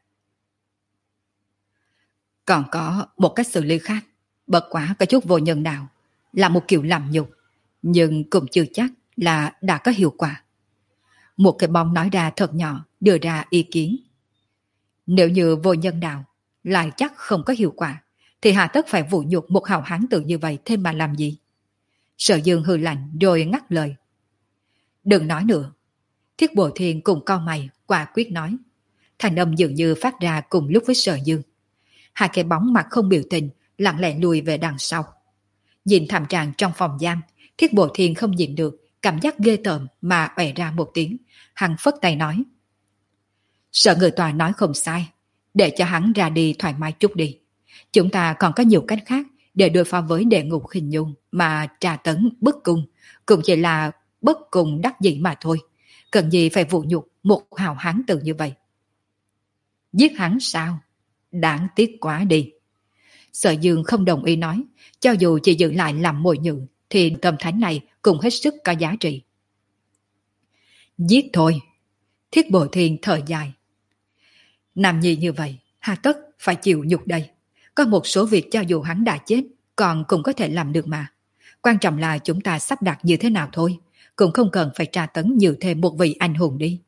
Còn có một cách xử lý khác, bất quá có chút vô nhân đạo, là một kiểu làm nhục, nhưng cũng chưa chắc là đã có hiệu quả. Một cái bóng nói ra thật nhỏ, đưa ra ý kiến. Nếu như vô nhân đạo lại chắc không có hiệu quả, thì hà tất phải vũ nhục một hào hán tử như vậy thêm mà làm gì? Sở Dương hừ lạnh rồi ngắt lời. Đừng nói nữa. Thiết Bộ Thiên cùng cau mày, quả quyết nói. Thành âm dường như phát ra cùng lúc với Sở Dương. Hai cái bóng mặt không biểu tình, lặng lẽ lùi về đằng sau. Nhìn thảm trạng trong phòng giam, Thiết Bộ Thiên không nhịn được, cảm giác ghê tởm mà ẻ ra một tiếng. Hắn phất tay nói. Sợ người tòa nói không sai, để cho hắn ra đi thoải mái chút đi. Chúng ta còn có nhiều cách khác để đối phó với Địa Ngục Hình Nhung mà trà tấn bức cung, cũng chỉ là bất cùng đắc dĩ mà thôi. Cần gì phải vụ nhục một hào hán tử như vậy? Giết hắn sao? Đáng tiếc quá đi. Sở Dương không đồng ý nói, cho dù chỉ giữ lại làm mồi nhự, thì tâm thánh này cũng hết sức có giá trị. Giết thôi. Thiết Bộ Thiên thở dài. Nam nhi như vậy, hà tất phải chịu nhục đây. Có một số việc cho dù hắn đã chết, còn cũng có thể làm được mà. Quan trọng là chúng ta sắp đặt như thế nào thôi, cũng không cần phải tra tấn nhiều thêm một vị anh hùng đi.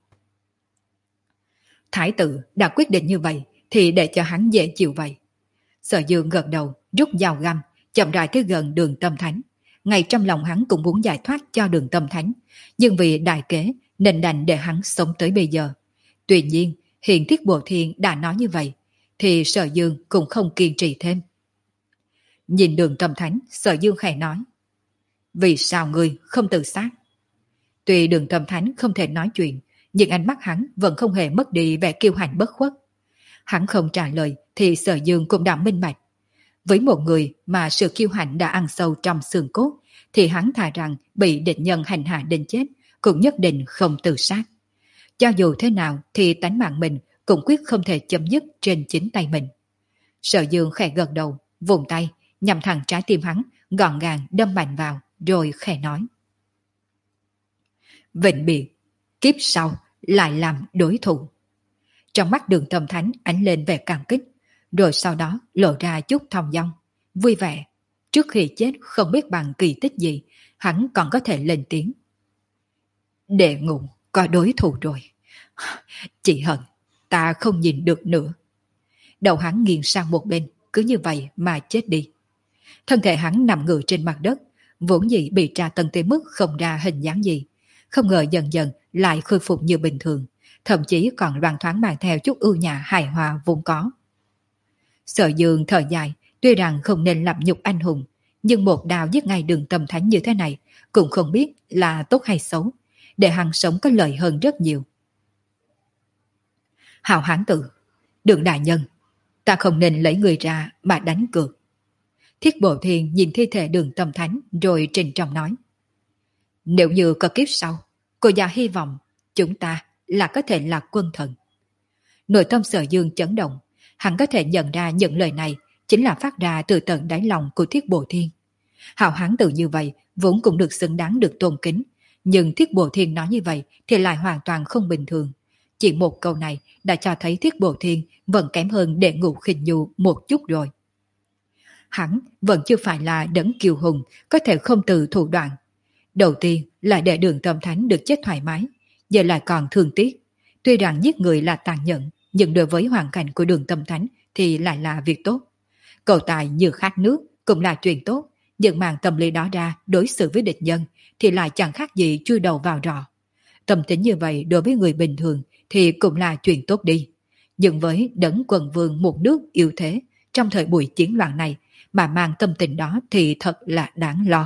Thái tử đã quyết định như vậy, thì để cho hắn dễ chịu vậy. Sở Dương gật đầu, rút dao găm, chậm rãi tới gần Đường Tâm Thánh. Ngay trong lòng hắn cũng muốn giải thoát cho Đường Tâm Thánh, nhưng vì đại kế nên đành để hắn sống tới bây giờ. Tuy nhiên, hiện Thiết Bộ Thiên đã nói như vậy, thì Sở Dương cũng không kiên trì thêm. Nhìn Đường Tâm Thánh, Sở Dương khẽ nói. Vì sao ngươi không tự sát? Tuy Đường Tâm Thánh không thể nói chuyện, nhưng ánh mắt hắn vẫn không hề mất đi vẻ kiêu hãnh bất khuất. Hắn không trả lời thì Sở Dương cũng đã minh bạch. Với một người mà sự kiêu hãnh đã ăn sâu trong xương cốt, thì hắn thà rằng bị địch nhân hành hạ đến chết, cũng nhất định không tự sát. Cho dù thế nào thì tánh mạng mình cũng quyết không thể chấm dứt trên chính tay mình. Sở Dương khẽ gật đầu, vùng tay, nhằm thẳng trái tim hắn, gọn gàng đâm mạnh vào, rồi khẽ nói. Vĩnh biệt, kiếp sau lại làm đối thủ. Trong mắt Đường Tâm Thánh ánh lên vẻ cảm kích, rồi sau đó lộ ra chút thong dong, vui vẻ. Trước khi chết không biết bằng kỳ tích gì, hắn còn có thể lên tiếng. Đệ ngục có đối thủ rồi. Chỉ hận, ta không nhìn được nữa. Đầu hắn nghiêng sang một bên, cứ như vậy mà chết đi. Thân thể hắn nằm ngửa trên mặt đất, vốn dĩ bị tra tấn tới mức không ra hình dáng gì. Không ngờ dần dần lại khôi phục như bình thường, thậm chí còn loang thoáng mang theo chút ưu nhã hài hòa vốn có. Sở Dương thở dài, tuy rằng không nên làm nhục anh hùng, nhưng một đao giết ngay Đường Tâm Thánh như thế này cũng không biết là tốt hay xấu, để hắn sống có lợi hơn rất nhiều. Hào hán tử, Đường đại nhân, ta không nên lấy người ra mà đánh cược. Thiết Bộ Thiên nhìn thi thể Đường Tâm Thánh rồi trịnh trọng nói. Nếu như có kiếp sau, cô già hy vọng chúng ta là có thể là quân thần. Nội tâm Sở Dương chấn động, hắn có thể nhận ra những lời này chính là phát ra từ tận đáy lòng của Thiết Bộ Thiên. Hào hán tử như vậy vốn cũng được xứng đáng được tôn kính, nhưng Thiết Bộ Thiên nói như vậy thì lại hoàn toàn không bình thường. Chỉ một câu này đã cho thấy Thiết Bộ Thiên vẫn kém hơn Đệ Ngục Khinh Nhu một chút rồi. Hắn vẫn chưa phải là đấng kiêu hùng có thể không từ thủ đoạn. Đầu tiên là để Đường Tâm Thánh được chết thoải mái, giờ lại còn thương tiếc. Tuy rằng giết người là tàn nhẫn, nhưng đối với hoàn cảnh của Đường Tâm Thánh thì lại là việc tốt. Cầu tài như khát nước cũng là chuyện tốt, nhưng mang tâm lý đó ra đối xử với địch nhân thì lại chẳng khác gì chui đầu vào rọ. Tâm tính như vậy đối với người bình thường thì cũng là chuyện tốt đi. Nhưng với đấng quần vương một nước yêu thế trong thời buổi chiến loạn này mà mang tâm tình đó thì thật là đáng lo.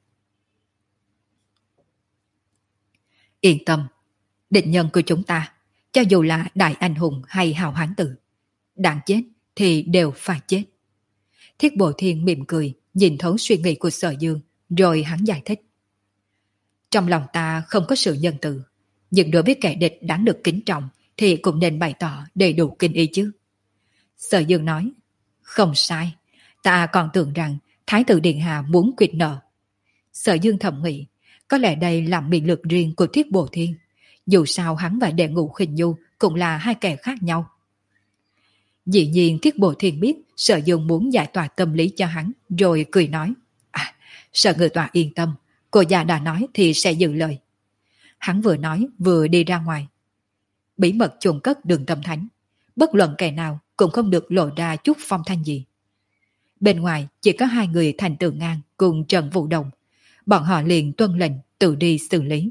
Yên tâm, địch nhân của chúng ta, cho dù là đại anh hùng hay hào hán tử, đáng chết thì đều phải chết. Thiết Bộ Thiên mỉm cười, nhìn thấu suy nghĩ của Sở Dương, rồi hắn giải thích. Trong lòng ta không có sự nhân từ, nhưng đối với kẻ địch đáng được kính trọng thì cũng nên bày tỏ đầy đủ kinh ý chứ. Sở Dương nói, không sai, ta còn tưởng rằng Thái tử Điện Hạ muốn quyệt nợ. Sở Dương thầm nghĩ, có lẽ đây là miệng lực riêng của Thiết Bộ Thiên, Dù sao hắn và Đệ Ngũ Khinh Nhu cũng là hai kẻ khác nhau. Dĩ nhiên Thiết Bộ Thiên biết Sở Dương muốn giải tỏa tâm lý cho hắn, rồi cười nói, à, Sở Ngự Tọa yên tâm, cô già đã nói thì sẽ giữ lời. Hắn vừa nói vừa đi ra ngoài. Bí mật chôn cất Đường Tâm Thánh, bất luận kẻ nào cũng không được lộ ra chút phong thanh gì. Bên ngoài chỉ có hai người Thành Tử Ngang cùng Trần Vũ Đồng, bọn họ liền tuân lệnh tự đi xử lý.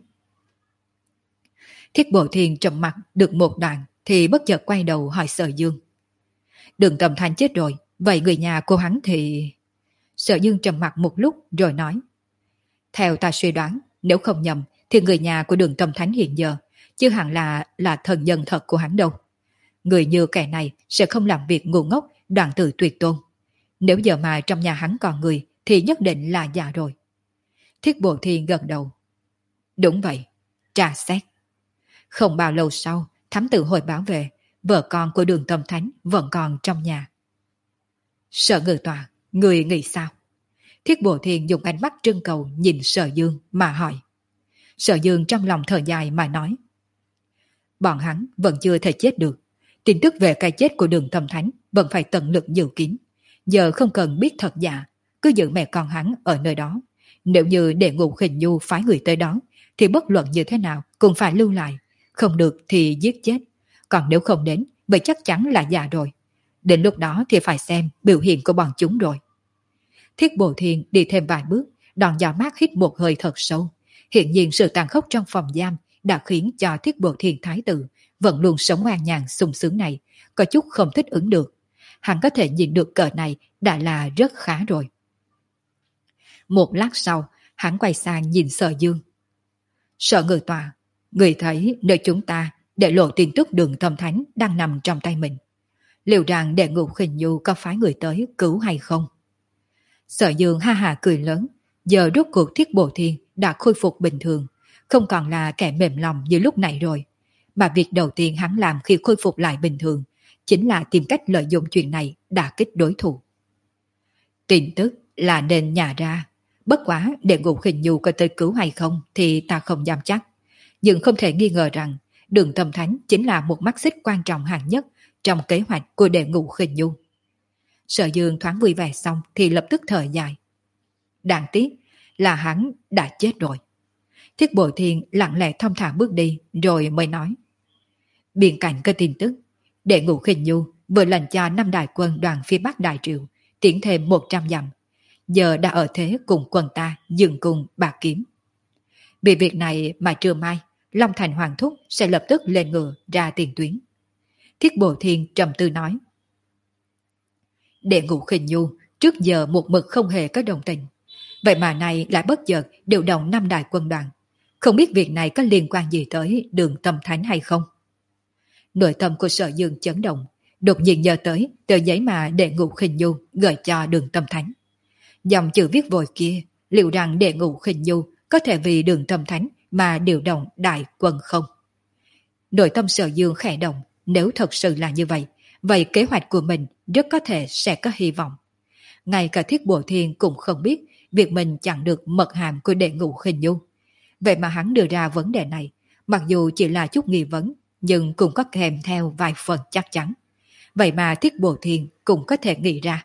Thiết Bộ Thiên trầm mặt được một đoạn thì bất chợt quay đầu hỏi Sở Dương. Đường Tâm Thánh chết rồi, vậy người nhà cô hắn thì... Sở Dương trầm mặt một lúc rồi nói. Theo ta suy đoán, nếu không nhầm thì người nhà của Đường Tâm Thánh hiện giờ chứ hẳn là là thần nhân thật của hắn đâu. Người như kẻ này sẽ không làm việc ngu ngốc, đoạn tử tuyệt tôn. Nếu giờ mà trong nhà hắn còn người thì nhất định là già rồi. Thiết Bộ Thiên gật đầu. Đúng vậy, tra xét. Không bao lâu sau, thám tử hồi báo về, vợ con của Đường Tâm Thánh vẫn còn trong nhà. Sở Ngự Tọa, người nghĩ sao? Thiết Bộ Thiên dùng ánh mắt trưng cầu nhìn Sở Dương mà hỏi. Sở Dương trong lòng thở dài mà nói. Bọn hắn vẫn chưa thể chết được. Tin tức về cái chết của Đường Tâm Thánh vẫn phải tận lực giữ kín. Giờ không cần biết thật giả, cứ giữ mẹ con hắn ở nơi đó. Nếu như Đệ Ngũ Khinh Nhu phái người tới đó, thì bất luận như thế nào cũng phải lưu lại. Không được thì giết chết. Còn nếu không đến, vậy chắc chắn là già rồi. Đến lúc đó thì phải xem biểu hiện của bọn chúng rồi. Thiết Bộ Thiên đi thêm vài bước, đòn gió mát hít một hơi thật sâu. Hiện nhiên sự tàn khốc trong phòng giam đã khiến cho Thiết Bộ Thiên thái tử vẫn luôn sống an nhàn sung sướng này có chút không thích ứng được. Hắn có thể nhìn được cờ này đã là rất khá rồi. Một lát sau, hắn quay sang nhìn Sở Dương. Sở Ngự Tọa, người thấy nơi chúng ta để lộ tin tức Đường Tâm Thánh đang nằm trong tay mình. Liệu rằng Đệ Ngũ Khinh Nhu có phái người tới cứu hay không? Sở Dương ha hà cười lớn. Giờ rốt cuộc Thiết Bộ Thiên đã khôi phục bình thường, không còn là kẻ mềm lòng như lúc này rồi. Mà việc đầu tiên hắn làm khi khôi phục lại bình thường chính là tìm cách lợi dụng chuyện này đả kích đối thủ. Tin tức là nên nhả ra. Bất quá Đệ Ngũ Khinh Nhu có tới cứu hay không thì ta không dám chắc. Nhưng không thể nghi ngờ rằng Đường Tâm Thánh chính là một mắt xích quan trọng hàng nhất trong kế hoạch của Đệ Ngũ Khinh Nhu. Sở Dương thoáng vui vẻ xong thì lập tức thở dài. Đáng tiếc là hắn đã chết rồi. Thiết Bộ Thiên lặng lẽ thong thả bước đi rồi mới nói. Bên cạnh cái tin tức, Đệ Ngũ Khinh Nhu vừa lệnh cho năm đại quân đoàn phía Bắc Đại Triệu tiến thêm một trăm dặm. Giờ đã ở thế cùng quân ta dừng cùng bạc kiếm. Vì việc này mà trưa mai, Long Thành Hoàng Thúc sẽ lập tức lên ngựa ra tiền tuyến. Thiết Bộ Thiên trầm tư nói. Đệ Ngũ Khinh Nhu trước giờ một mực không hề có đồng tình. Vậy mà nay lại bất chợt điều động năm đại quân đoàn. Không biết việc này có liên quan gì tới Đường Tâm Thánh hay không? Nội tâm của Sở Dương chấn động, đột nhiên nhớ tới tờ giấy mà Đệ Ngũ Khinh Nhu gửi cho Đường Tâm Thánh. Dòng chữ viết vội kia, liệu rằng Đệ Ngũ Khinh Nhu có thể vì Đường Tâm Thánh mà điều động đại quân không? Nội tâm Sở Dương khẽ động, nếu thật sự là như vậy, vậy kế hoạch của mình rất có thể sẽ có hy vọng. Ngay cả Thiết Bộ Thiên cũng không biết việc mình chặn được mật hàm của Đệ Ngũ Khinh Nhu. Vậy mà hắn đưa ra vấn đề này, mặc dù chỉ là chút nghi vấn, nhưng cũng có kèm theo vài phần chắc chắn. Vậy mà Thiết Bộ Thiên cũng có thể nghĩ ra.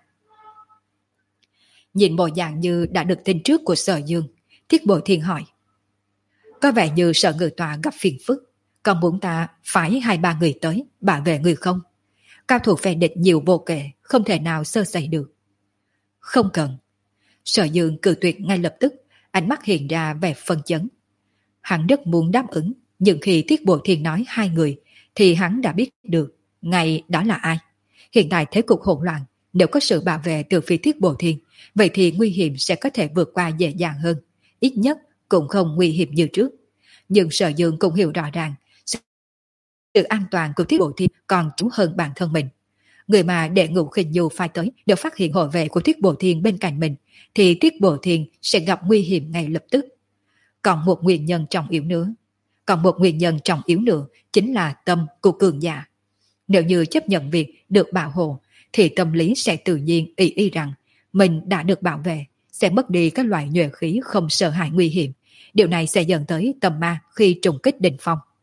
Nhìn bộ dạng như đã được tin trước của Sở Dương, Thiết Bộ Thiên hỏi. Có vẻ như Sở Ngự Tọa gặp phiền phức, còn muốn ta phái hai ba người tới bảo vệ người không? Cao thủ phe địch nhiều vô kể, không thể nào sơ sẩy được. Không cần. Sở Dương cự tuyệt ngay lập tức, ánh mắt hiện ra vẻ phân chấn. Hắn rất muốn đáp ứng, nhưng khi Thiết Bộ Thiên nói hai người, thì hắn đã biết được ngay đó là ai. Hiện tại thế cục hỗn loạn, nếu có sự bảo vệ từ phía Thiết Bộ Thiên, vậy thì nguy hiểm sẽ có thể vượt qua dễ dàng hơn, ít nhất cũng không nguy hiểm như trước. Nhưng Sở Dương cũng hiểu rõ ràng, sự an toàn của Thiết Bộ Thiên còn chú hơn bản thân mình. Người mà Đệ Ngũ Khinh Nhu phái tới đều phát hiện hộ vệ của Thiết Bộ Thiên bên cạnh mình, thì Thiết Bộ Thiên sẽ gặp nguy hiểm ngay lập tức. Còn một nguyên nhân trọng yếu nữa, còn một nguyên nhân trọng yếu nữa chính là tâm của cường giả. Nếu như chấp nhận việc được bảo hộ, thì tâm lý sẽ tự nhiên ý y rằng mình đã được bảo vệ, sẽ mất đi các loại nhuệ khí không sợ hãi nguy hiểm. Điều này sẽ dẫn tới tâm ma khi trùng kích đỉnh phong.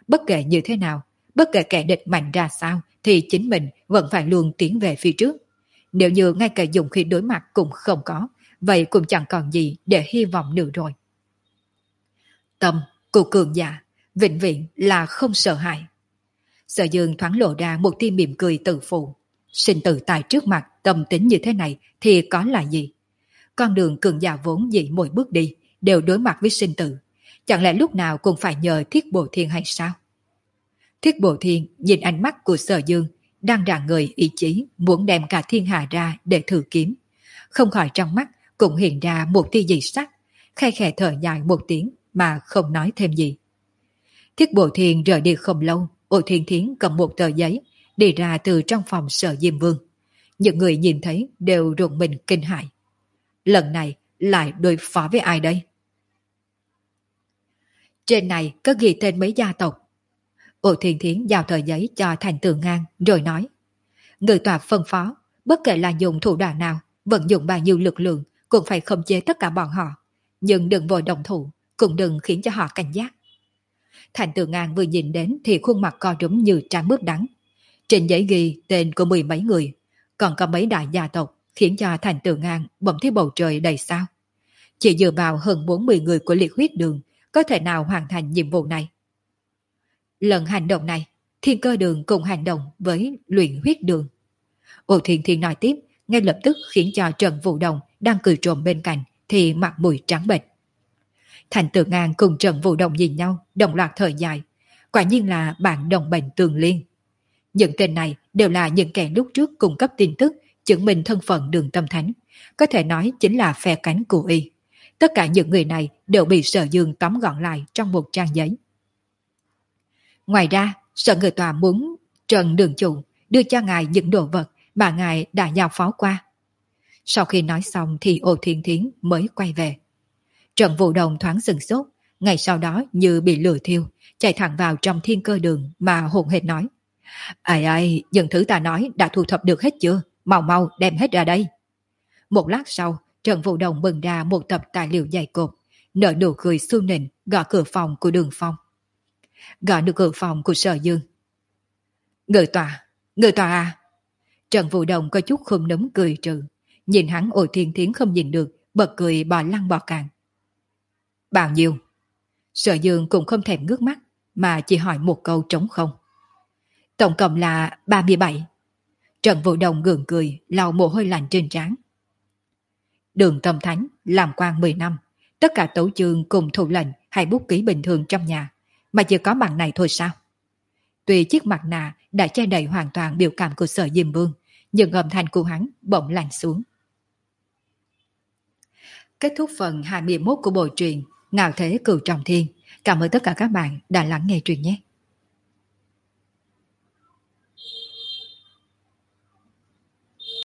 bất kể như thế nào, bất kể kẻ địch mạnh ra sao thì chính mình vẫn phải luôn tiến về phía trước. Nếu như ngay cả dùng khí đối mặt cũng không có, vậy cũng chẳng còn gì để hy vọng nữa rồi. Tâm của cường giả vĩnh viễn là không sợ hãi. Sở Dương thoáng lộ ra một tia mỉm cười tự phụ. Sinh tử tại trước mặt tâm tính như thế này thì có là gì? Con đường cường giả vốn dĩ mỗi bước đi đều đối mặt với sinh tử. Chẳng lẽ lúc nào cũng phải nhờ Thiết Bộ Thiên hay sao? Thiết Bộ Thiên nhìn ánh mắt của Sở Dương đang rạng người ý chí muốn đem cả thiên hạ ra để thử kiếm. Không khỏi trong mắt cũng hiện ra một tia dị sắc, khe khẽ thở dài một tiếng mà không nói thêm gì. Thiết Bộ Thiên rời đi không lâu, Ô Thiên Thiến cầm một tờ giấy đi ra từ trong phòng Sở Diêm Vương. Những người nhìn thấy đều rùng mình kinh hãi. Lần này lại đối phó với ai đây? Trên này có ghi tên mấy gia tộc. Ô Thiên Thiến giao tờ giấy cho Thành Tường Ngang rồi nói: người tòa phân phó, bất kể là dùng thủ đoạn nào, vận dụng bao nhiêu lực lượng cũng phải khống chế tất cả bọn họ. Nhưng đừng vội đồng thủ, cũng đừng khiến cho họ cảnh giác. Thành Tường Ngang vừa nhìn đến thì khuôn mặt co rúm như trái mướp đắng. Trên giấy ghi tên của mười mấy người, còn có mấy đại gia tộc, khiến cho Thành Tường Ngang bỗng thấy bầu trời đầy sao. Chỉ dựa vào hơn bốn mươi người của liệt huyết đường có thể nào hoàn thành nhiệm vụ này? Lần hành động này, Thiên Cơ Đường cùng hành động với luyện huyết đường. Ô Thiên Thiên nói tiếp, ngay lập tức khiến cho Trần Vũ Đồng đang cười trộm bên cạnh thì mặt mũi trắng bệch. Thành Tường Ngang cùng Trần Vũ Đồng nhìn nhau, đồng loạt thở dài. Quả nhiên là bạn đồng bệnh tương liên. Những tên này đều là những kẻ lúc trước cung cấp tin tức chứng minh thân phận Đường Tâm Thánh, có thể nói chính là phe cánh của y. Tất cả những người này đều bị Sở Dương tóm gọn lại trong một trang giấy. Ngoài ra, Sở Người Tòa muốn Trần Đường Chủ đưa cho ngài những đồ vật mà ngài đã giao phó qua. Sau khi nói xong thì Ô Thiên Thiến mới quay về. Trần Vũ Đồng thoáng sừng sốt, ngày sau đó như bị lừa thiêu, chạy thẳng vào trong Thiên Cơ Đường mà hồn hệt nói: ai ai, những thứ ta nói đã thu thập được hết chưa? Mau mau đem hết ra đây. Một lát sau, Trần Vũ Đồng bừng ra một tập tài liệu dày cộp, nở nụ cười su nịnh gõ cửa phòng của Đường Phong. Gõ được cửa phòng của Sở Dương. Người tòa, người tòa à? Trần Vũ Đồng có chút không nấm cười trừ, nhìn hắn Ô Thiên Thiến không nhìn được, bật cười bò lăn bò càng. Bao nhiêu? Sở Dương cũng không thèm ngước mắt, mà chỉ hỏi một câu trống không. Tổng cộng là ba mươi bảy. Trần Vũ Đồng gượng cười, lau mồ hôi lạnh trên trán. Đường Tâm Thánh làm quan mười năm, tất cả tấu chương cùng thủ lệnh hay bút ký bình thường trong nhà, mà chỉ có bằng này thôi sao? Tuy chiếc mặt nạ đã che đậy hoàn toàn biểu cảm của Sở Diêm Vương, nhưng âm thanh của hắn bỗng lạnh xuống. Kết thúc phần hai mươi mốt của bộ truyện Ngạo Thế Cửu Trọng Thiên. Cảm ơn tất cả các bạn đã lắng nghe truyện nhé.